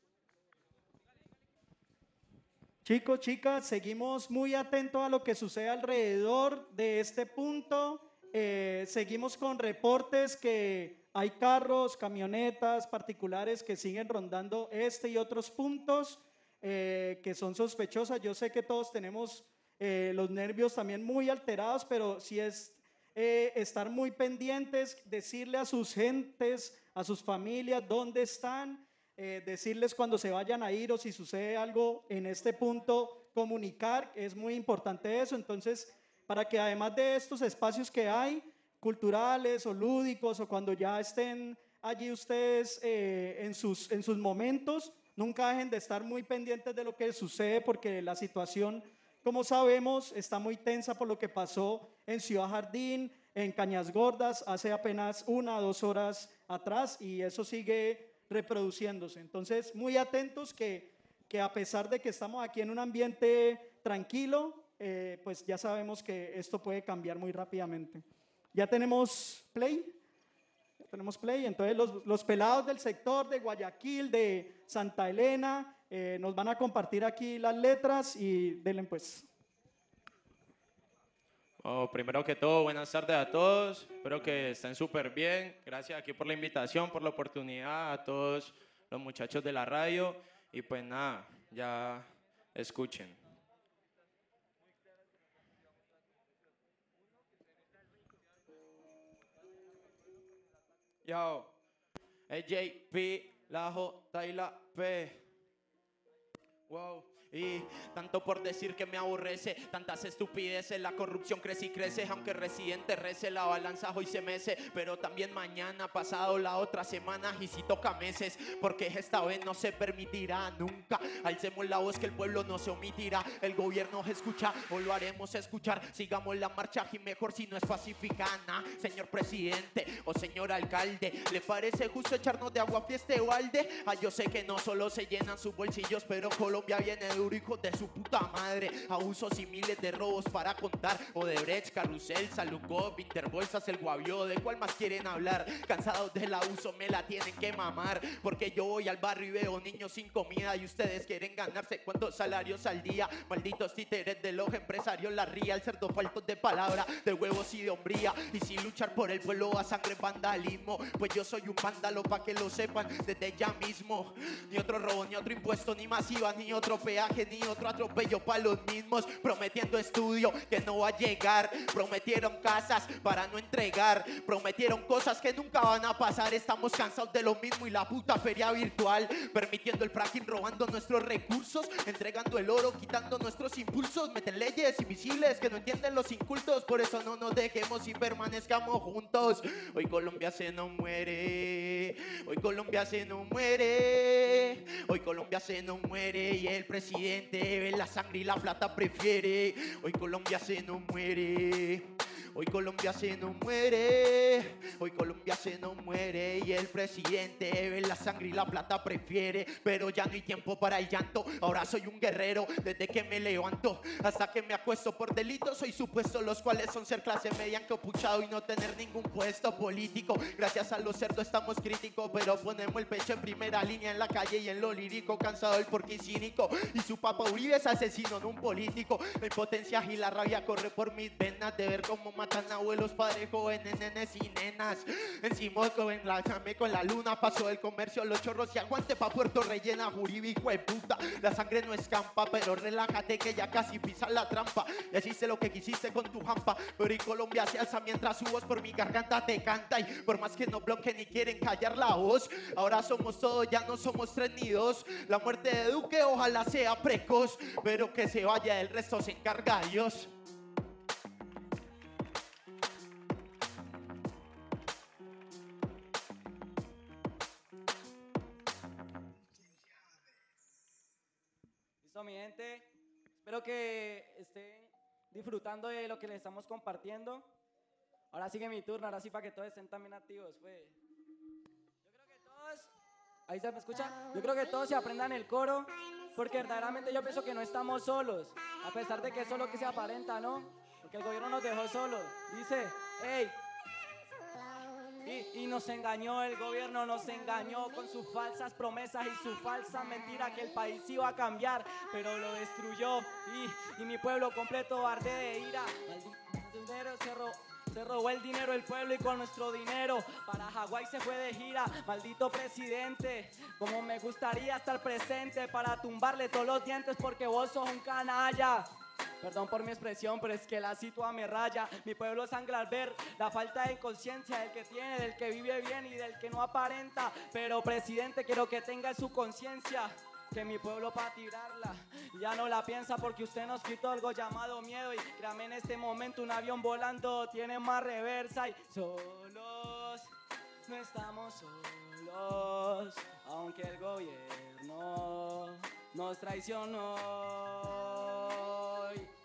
Chicos, chicas, seguimos muy atentos a lo que sucede alrededor de este punto. Eh, seguimos con reportes que hay carros, camionetas particulares que siguen rondando este y otros puntos eh, que son sospechosas. Yo sé que todos tenemos eh, los nervios también muy alterados, pero sí es eh, estar muy pendientes, decirle a sus gentes, a sus familias dónde están, eh, decirles cuando se vayan a ir o si sucede algo en este punto, comunicar, es muy importante eso. Entonces, para que además de estos espacios que hay, culturales o lúdicos, o cuando ya estén allí ustedes eh, en, sus, en sus momentos, nunca dejen de estar muy pendientes de lo que sucede, porque la situación como sabemos, está muy tensa por lo que pasó en Ciudad Jardín, en Cañas Gordas, hace apenas una o dos horas atrás, y eso sigue reproduciéndose. Entonces, muy atentos que, que a pesar de que estamos aquí en un ambiente tranquilo, eh, pues ya sabemos que esto puede cambiar muy rápidamente. Ya tenemos play, ya tenemos play, entonces los, los pelados del sector de Guayaquil, de Santa Elena, eh, nos van a compartir aquí las letras y denle pues. Oh, primero que todo, buenas tardes a todos, espero que estén súper bien, gracias aquí por la invitación, por la oportunidad, a todos los muchachos de la radio, y pues nada, ya escuchen. Yo, el J P, la J y la P. Wow. Y tanto por decir que me aborrece, tantas estupideces, la corrupción crece y crece, aunque Residente rece, la balanza hoy se mece, pero también mañana, pasado la otra semana, y si toca meses, porque esta vez no se permitirá nunca. Alcemos la voz que el pueblo no se omitirá, el gobierno escucha o lo haremos escuchar, sigamos la marcha y mejor si no es pacificana. Señor presidente o señor alcalde, ¿le parece justo echarnos de agua a este balde? Ah, yo sé que no solo se llenan sus bolsillos, pero Colombia viene de hijos de su puta madre, abusos y miles de robos para contar. Odebrecht, Carrusel, Saludgov, Interbolsas, el Guavió, ¿de cuál más quieren hablar? Cansados del abuso me la tienen que mamar, porque yo voy al barrio y veo niños sin comida y ustedes quieren ganarse cuántos salarios al día. Malditos títeres del ojo empresario, la ría, el cerdo faltos de palabra, de huevos y de hombría, y sin luchar por el pueblo a sangre vandalismo, pues yo soy un vándalo pa' que lo sepan desde ya mismo. Ni otro robo, ni otro impuesto, ni masiva, ni otro peaje, ni otro atropello para los mismos, prometiendo estudio que no va a llegar, prometieron casas para no entregar, prometieron cosas que nunca van a pasar. Estamos cansados de lo mismo y la puta feria virtual, permitiendo el fracking, robando nuestros recursos, entregando el oro, quitando nuestros impulsos, meten leyes invisibles que no entienden los incultos, por eso no nos dejemos y permanezcamos juntos. Hoy Colombia se nos muere, hoy Colombia se nos muere, hoy Colombia se nos muere y el presidente la sangre y la plata prefiere. Hoy Colombia se nos muere, hoy Colombia se nos muere, hoy Colombia se nos muere y el presidente la sangre y la plata prefiere. Pero ya no hay tiempo para el llanto, ahora soy un guerrero desde que me levanto hasta que me acuesto. Por delitos soy supuesto, los cuales son ser clase media encapuchado y no tener ningún puesto político. Gracias a los cerdos estamos críticos, pero ponemos el pecho en primera línea en la calle y en lo lírico, cansado del porquí cínico y su papá Uribe es asesino, no un político. La impotencia y la rabia corre por mis venas de ver cómo matan abuelos, padres, jóvenes, nenes y nenas. Encima en la came con la luna, pasó el comercio, los chorros y aguante pa' Puerto Rellena, Uribe, hijo de puta. La sangre no escampa, pero relájate que ya casi pisas la trampa. Y hiciste lo que quisiste con tu jampa, pero en Colombia se alza mientras su voz por mi garganta te canta. Y por más que no bloqueen ni quieren callar la voz, ahora somos todos, ya no somos tres ni dos. La muerte de Duque ojalá sea precoz, pero que se vaya, el resto se encarga Dios. Listo, mi gente, espero que estén disfrutando de lo que les estamos compartiendo. Ahora sigue mi turno, ahora sí para que todos estén también activos, pues. Yo creo que todos, ahí se me escucha, yo creo que todos se aprendan el coro, porque verdaderamente yo pienso que no estamos solos, a pesar de que eso es lo que se aparenta, ¿no? Porque el gobierno nos dejó solos. Dice, hey, y, y nos engañó, el gobierno nos engañó con sus falsas promesas y su falsa mentira que el país iba a cambiar, pero lo destruyó y, y mi pueblo completo arde de ira. El dinero se robó. Se robó el dinero del pueblo y con nuestro dinero para Hawái se fue de gira. Maldito presidente, como me gustaría estar presente para tumbarle todos los dientes porque vos sos un canalla. Perdón por mi expresión, pero es que la situa me raya. Mi pueblo sangra al ver la falta de conciencia del que tiene, del que vive bien y del que no aparenta. Pero presidente, quiero que tenga su conciencia, que mi pueblo para tirarla ya no la piensa porque usted nos quitó algo llamado miedo. Y créame, en este momento un avión volando tiene más reversa. Y solos, no estamos solos, aunque el gobierno nos traicionó.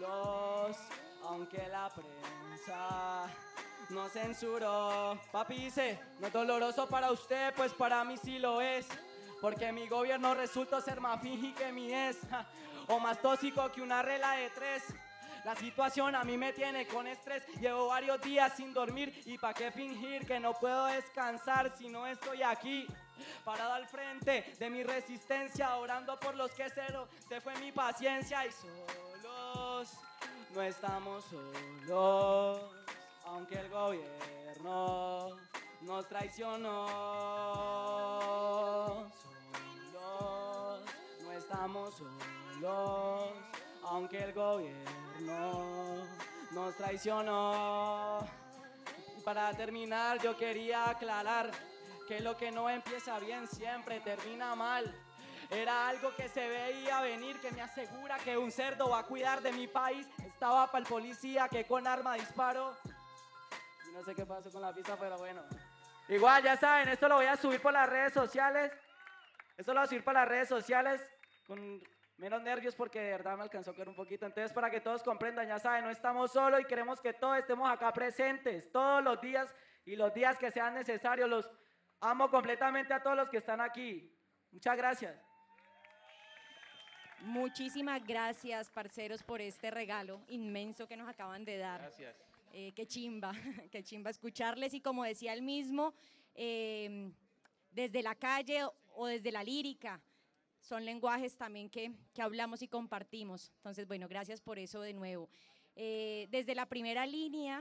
solos, aunque la prensa nos censuró. Papi dice, no es doloroso para usted, pues para mí sí lo es, porque mi gobierno resultó ser más fingi que mi ex, o más tóxico que una regla de tres. La situación a mí me tiene con estrés, llevo varios días sin dormir y pa' qué fingir que no puedo descansar si no estoy aquí, parado al frente de mi resistencia, orando por los que cero, se fue mi paciencia y solos, no estamos solos, aunque el gobierno nos traicionó, solos, no estamos solos, aunque el gobierno nos traicionó. Y para terminar yo quería aclarar que lo que no empieza bien siempre termina mal. Era algo que se veía venir, que me asegura que un cerdo va a cuidar de mi país. Estaba para el policía que con arma disparó. Y no sé qué pasó con la pista, pero bueno. Igual, ya saben, esto lo voy a subir por las redes sociales. Esto lo voy a subir por las redes sociales con menos nervios porque de verdad me alcanzó a caer un poquito. Entonces, para que todos comprendan, ya saben, no estamos solos y queremos que todos estemos acá presentes todos los días y los días que sean necesarios. Los amo completamente a todos los que están aquí. Muchas gracias. Muchísimas gracias, parceros, por este regalo inmenso que nos acaban de dar. Gracias. Eh, qué chimba, qué chimba escucharles y como decía él mismo, eh, desde la calle o desde la lírica, son lenguajes también que, que hablamos y compartimos. Entonces, bueno, gracias por eso de nuevo. Eh, desde la primera línea,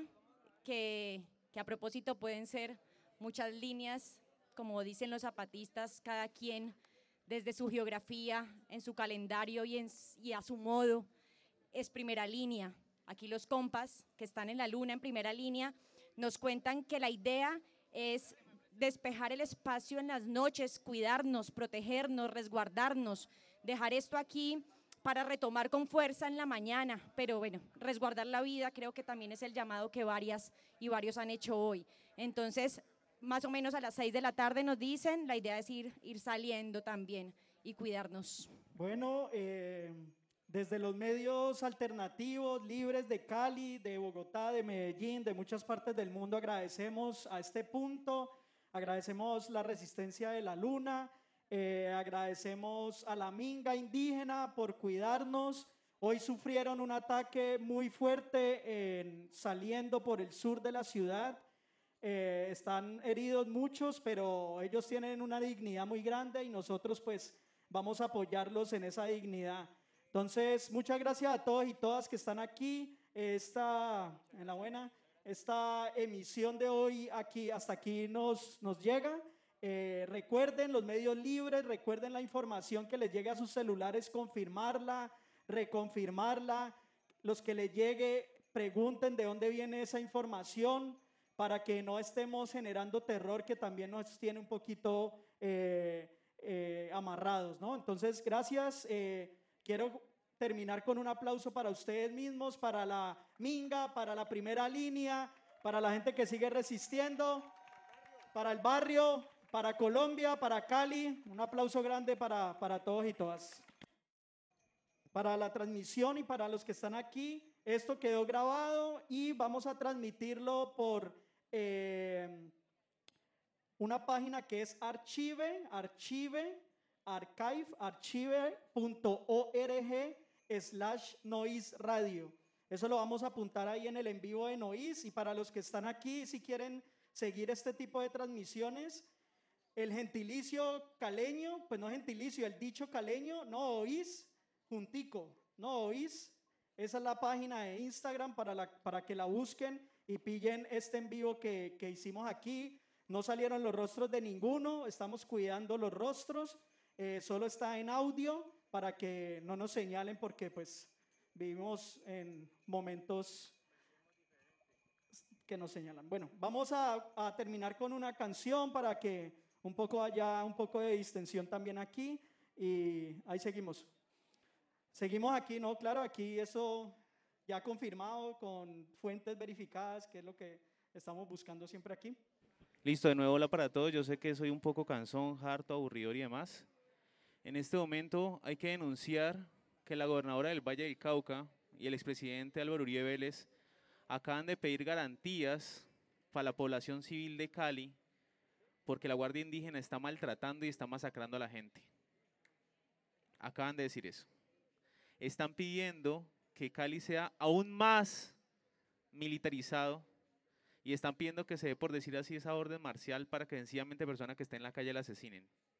que, que a propósito pueden ser muchas líneas, como dicen los zapatistas, cada quien desde su geografía, en su calendario y, en, y a su modo, es primera línea. Aquí los compas que están en la luna en primera línea nos cuentan que la idea es despejar el espacio en las noches, cuidarnos, protegernos, resguardarnos, dejar esto aquí para retomar con fuerza en la mañana, pero bueno, resguardar la vida creo que también es el llamado que varias y varios han hecho hoy. Entonces, más o menos a las seis de la tarde nos dicen, la idea es ir, ir saliendo también y cuidarnos. Bueno, eh, desde los medios alternativos, libres de Cali, de Bogotá, de Medellín, de muchas partes del mundo, agradecemos a este punto. Agradecemos la resistencia de la luna, eh, agradecemos a la minga indígena por cuidarnos. Hoy sufrieron un ataque muy fuerte en, saliendo por el sur de la ciudad. Eh, están heridos muchos, pero ellos tienen una dignidad muy grande y nosotros pues vamos a apoyarlos en esa dignidad. Entonces, muchas gracias a todos y todas que están aquí. Esta, en la buena. Esta emisión de hoy aquí, hasta aquí nos, nos llega. Eh, recuerden los medios libres, recuerden la información que les llegue a sus celulares, confirmarla, reconfirmarla. Los que les llegue, pregunten de dónde viene esa información para que no estemos generando terror que también nos tiene un poquito eh, eh, amarrados, ¿no? Entonces, gracias. Eh, quiero terminar con un aplauso para ustedes mismos, para la minga, para la primera línea, para la gente que sigue resistiendo, para el barrio, para Colombia, para Cali. Un aplauso grande para, para todos y todas. Para la transmisión y para los que están aquí, esto quedó grabado y vamos a transmitirlo por eh, una página que es archive, archive, archive, archive punto org slash Noise Radio. Eso lo vamos a apuntar ahí en el en vivo de Noise. Y para los que están aquí, si quieren seguir este tipo de transmisiones, el gentilicio caleño, pues no gentilicio, el dicho caleño, no oís, juntico, no oís. Esa es la página de Instagram para, la, para que la busquen y pillen este en vivo que, que hicimos aquí. No salieron los rostros de ninguno, estamos cuidando los rostros, eh, solo está en audio para que no nos señalen porque pues vivimos en momentos que nos señalan. Bueno, vamos a, a terminar con una canción para que un poco haya un poco de distensión también aquí y ahí seguimos. Seguimos aquí, ¿no? Claro, aquí eso ya confirmado con fuentes verificadas, que es lo que estamos buscando siempre aquí. Listo, de nuevo hola para todos. Yo sé que soy un poco cansón, harto, aburridor y demás. En este momento hay que denunciar que la gobernadora del Valle del Cauca, y el expresidente Álvaro Uribe Vélez acaban de pedir garantías para la población civil de Cali porque la Guardia Indígena está maltratando y está masacrando a la gente. Acaban de decir eso. Están pidiendo que Cali sea aún más militarizado y están pidiendo que se dé, por decir así, esa orden marcial para que sencillamente personas que estén en la calle la asesinen.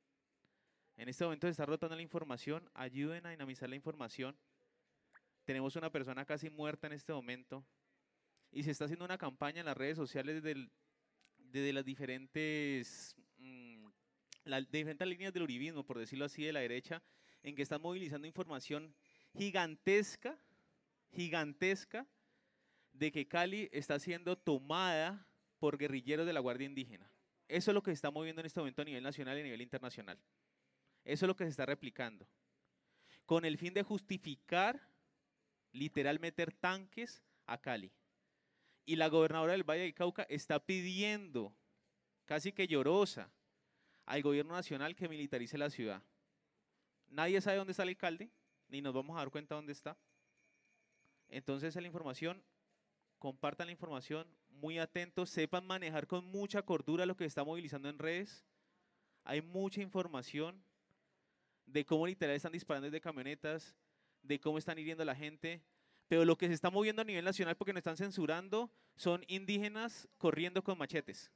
En este momento se está rotando la información, ayuden a dinamizar la información. Tenemos una persona casi muerta en este momento y se está haciendo una campaña en las redes sociales desde, el, desde las diferentes, mmm, las diferentes líneas del uribismo, por decirlo así, de la derecha, en que están movilizando información gigantesca, gigantesca, de que Cali está siendo tomada por guerrilleros de la Guardia Indígena. Eso es lo que se está moviendo en este momento a nivel nacional y a nivel internacional. Eso es lo que se está replicando. Con el fin de justificar, literal, meter tanques a Cali. Y la gobernadora del Valle del Cauca está pidiendo, casi que llorosa, al gobierno nacional que militarice la ciudad. Nadie sabe dónde está el alcalde, ni nos vamos a dar cuenta dónde está. Entonces, la información, compartan la información, muy atentos, sepan manejar con mucha cordura lo que se está movilizando en redes. Hay mucha información de cómo literal están disparando desde camionetas, de cómo están hiriendo a la gente, pero lo que se está moviendo a nivel nacional, porque nos están censurando, son indígenas corriendo con machetes.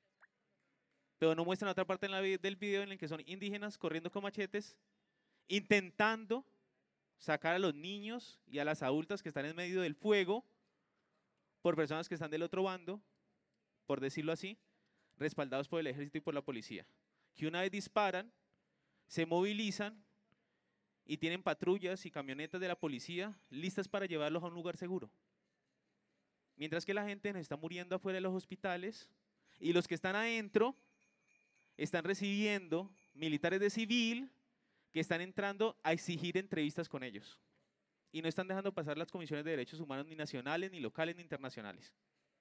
Pero no muestran otra parte en la, del video en el que son indígenas corriendo con machetes, intentando sacar a los niños y a las adultas que están en medio del fuego por personas que están del otro bando, por decirlo así, respaldados por el ejército y por la policía, que una vez disparan, se movilizan y tienen patrullas y camionetas de la policía listas para llevarlos a un lugar seguro. Mientras que la gente nos está muriendo afuera de los hospitales y los que están adentro están recibiendo militares de civil que están entrando a exigir entrevistas con ellos. Y no están dejando pasar las comisiones de derechos humanos ni nacionales, ni locales, ni internacionales.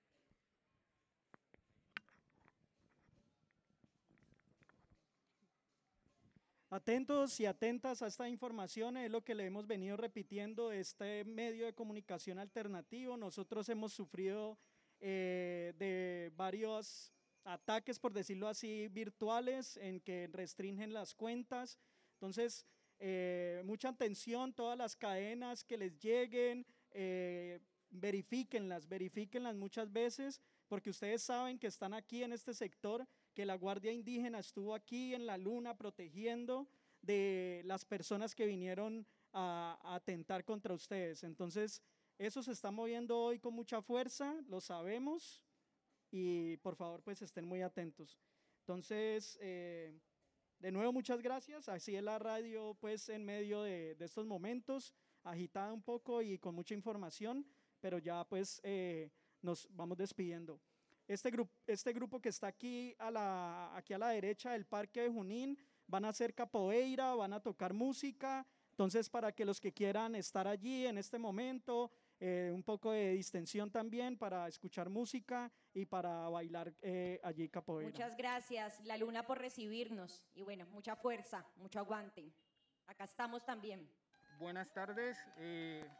Atentos y atentas a esta información, es lo que le hemos venido repitiendo, este medio de comunicación alternativo. Nosotros hemos sufrido eh, de varios ataques, por decirlo así, virtuales, en que restringen las cuentas. Entonces, eh, mucha atención, todas las cadenas que les lleguen, eh, verifíquenlas, verifíquenlas muchas veces, porque ustedes saben que están aquí en este sector, que la Guardia Indígena estuvo aquí en la Luna protegiendo de las personas que vinieron a, a atentar contra ustedes. Entonces, eso se está moviendo hoy con mucha fuerza, lo sabemos, y por favor, pues estén muy atentos. Entonces, eh, de nuevo, muchas gracias. Así es la radio, pues, en medio de, de estos momentos, agitada un poco y con mucha información, pero ya, pues, eh, nos vamos despidiendo. Este grupo, este grupo que está aquí a, la, aquí a la derecha del Parque de Junín, van a hacer capoeira, van a tocar música. Entonces, para que los que quieran estar allí en este momento, eh, un poco de distensión también para escuchar música y para bailar eh, allí capoeira. Muchas gracias, La Luna, por recibirnos. Y bueno, mucha fuerza, mucho aguante. Acá estamos también. Buenas tardes. Eh,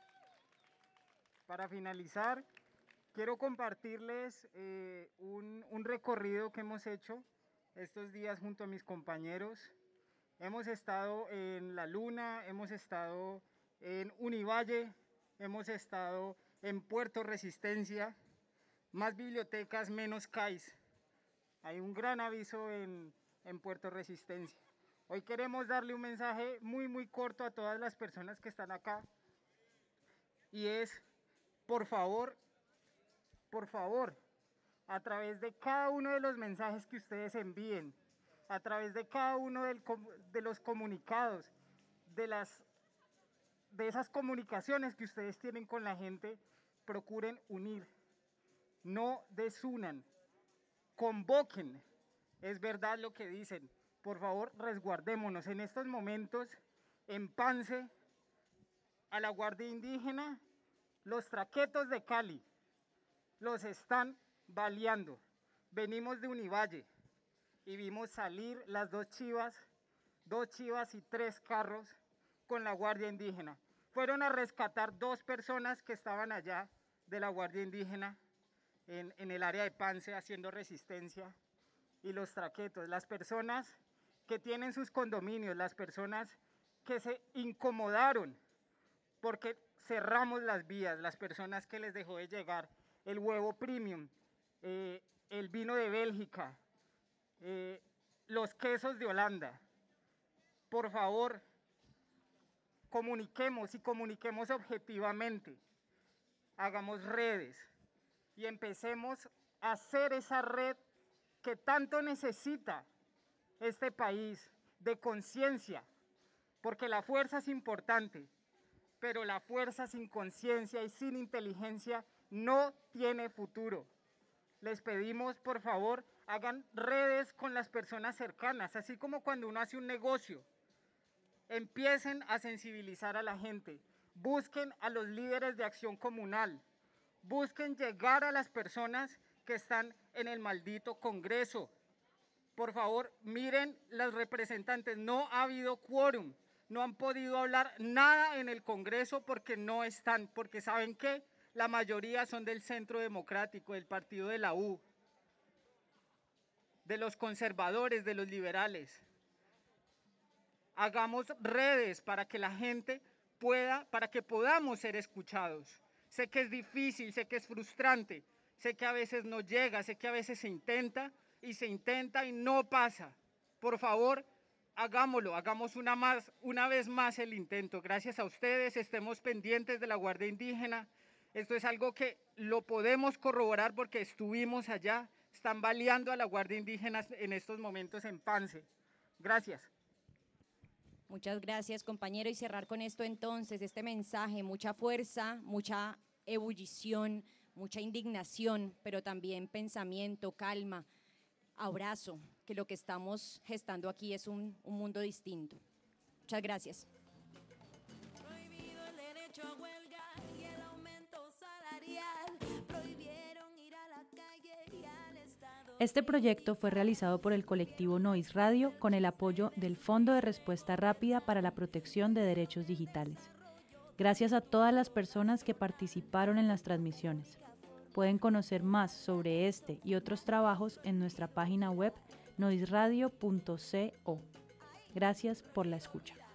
para finalizar, quiero compartirles eh, un, un recorrido que hemos hecho estos días junto a mis compañeros. Hemos estado en La Luna, hemos estado en Univalle, hemos estado en Puerto Resistencia. Más bibliotecas, menos C A Is. Hay un gran aviso en, en Puerto Resistencia. Hoy queremos darle un mensaje muy, muy corto a todas las personas que están acá. Y es, por favor, por favor, a través de cada uno de los mensajes que ustedes envíen, a través de cada uno del, de los comunicados, de, las, de esas comunicaciones que ustedes tienen con la gente, procuren unir. No desunan, convoquen. Es verdad lo que dicen. Por favor, resguardémonos. En estos momentos, en Pance, a la Guardia Indígena, los traquetos de Cali los están baleando. Venimos de Univalle y vimos salir las dos chivas, dos chivas y tres carros con la Guardia Indígena. fueron a rescatar dos personas que estaban allá de la Guardia Indígena en, en el área de Pance haciendo resistencia, y los traquetos, las personas que tienen sus condominios, las personas que se incomodaron porque cerramos las vías, las personas que les dejó de llegar el huevo premium, eh, el vino de Bélgica, eh, los quesos de Holanda. Por favor, comuniquemos y comuniquemos objetivamente, hagamos redes y empecemos a hacer esa red que tanto necesita este país de conciencia, porque la fuerza es importante, pero la fuerza sin conciencia y sin inteligencia no tiene futuro. Les pedimos, por favor, hagan redes con las personas cercanas, así como cuando uno hace un negocio. Empiecen a sensibilizar a la gente, busquen a los líderes de acción comunal, busquen llegar a las personas que están en el maldito Congreso. Por favor, miren las representantes, no ha habido quórum, no han podido hablar nada en el Congreso porque no están, porque ¿saben qué? La mayoría son del Centro Democrático, del partido de la U, de los conservadores, de los liberales. Hagamos redes para que la gente pueda, para que podamos ser escuchados. Sé que es difícil, sé que es frustrante, sé que a veces no llega, sé que a veces se intenta y se intenta y no pasa. Por favor, hagámoslo, hagamos una, más, una vez más el intento. Gracias a ustedes, estemos pendientes de la Guardia Indígena. Esto es algo que lo podemos corroborar porque estuvimos allá, están baleando a la Guardia Indígena en estos momentos en Pance. Gracias. Muchas gracias, compañero. Y cerrar con esto entonces, este mensaje, mucha fuerza, mucha ebullición, mucha indignación, pero también pensamiento, calma, abrazo, que lo que estamos gestando aquí es un, un mundo distinto. Muchas gracias. Prohibido el derecho a huelga y el aumento salarial. Prohibieron ir a la calle y al Estado. Este proyecto fue realizado por el colectivo Noise Radio con el apoyo del Fondo de Respuesta Rápida para la Protección de Derechos Digitales. Gracias a todas las personas que participaron en las transmisiones. Pueden conocer más sobre este y otros trabajos en nuestra página web noiseradio punto co. Gracias por la escucha.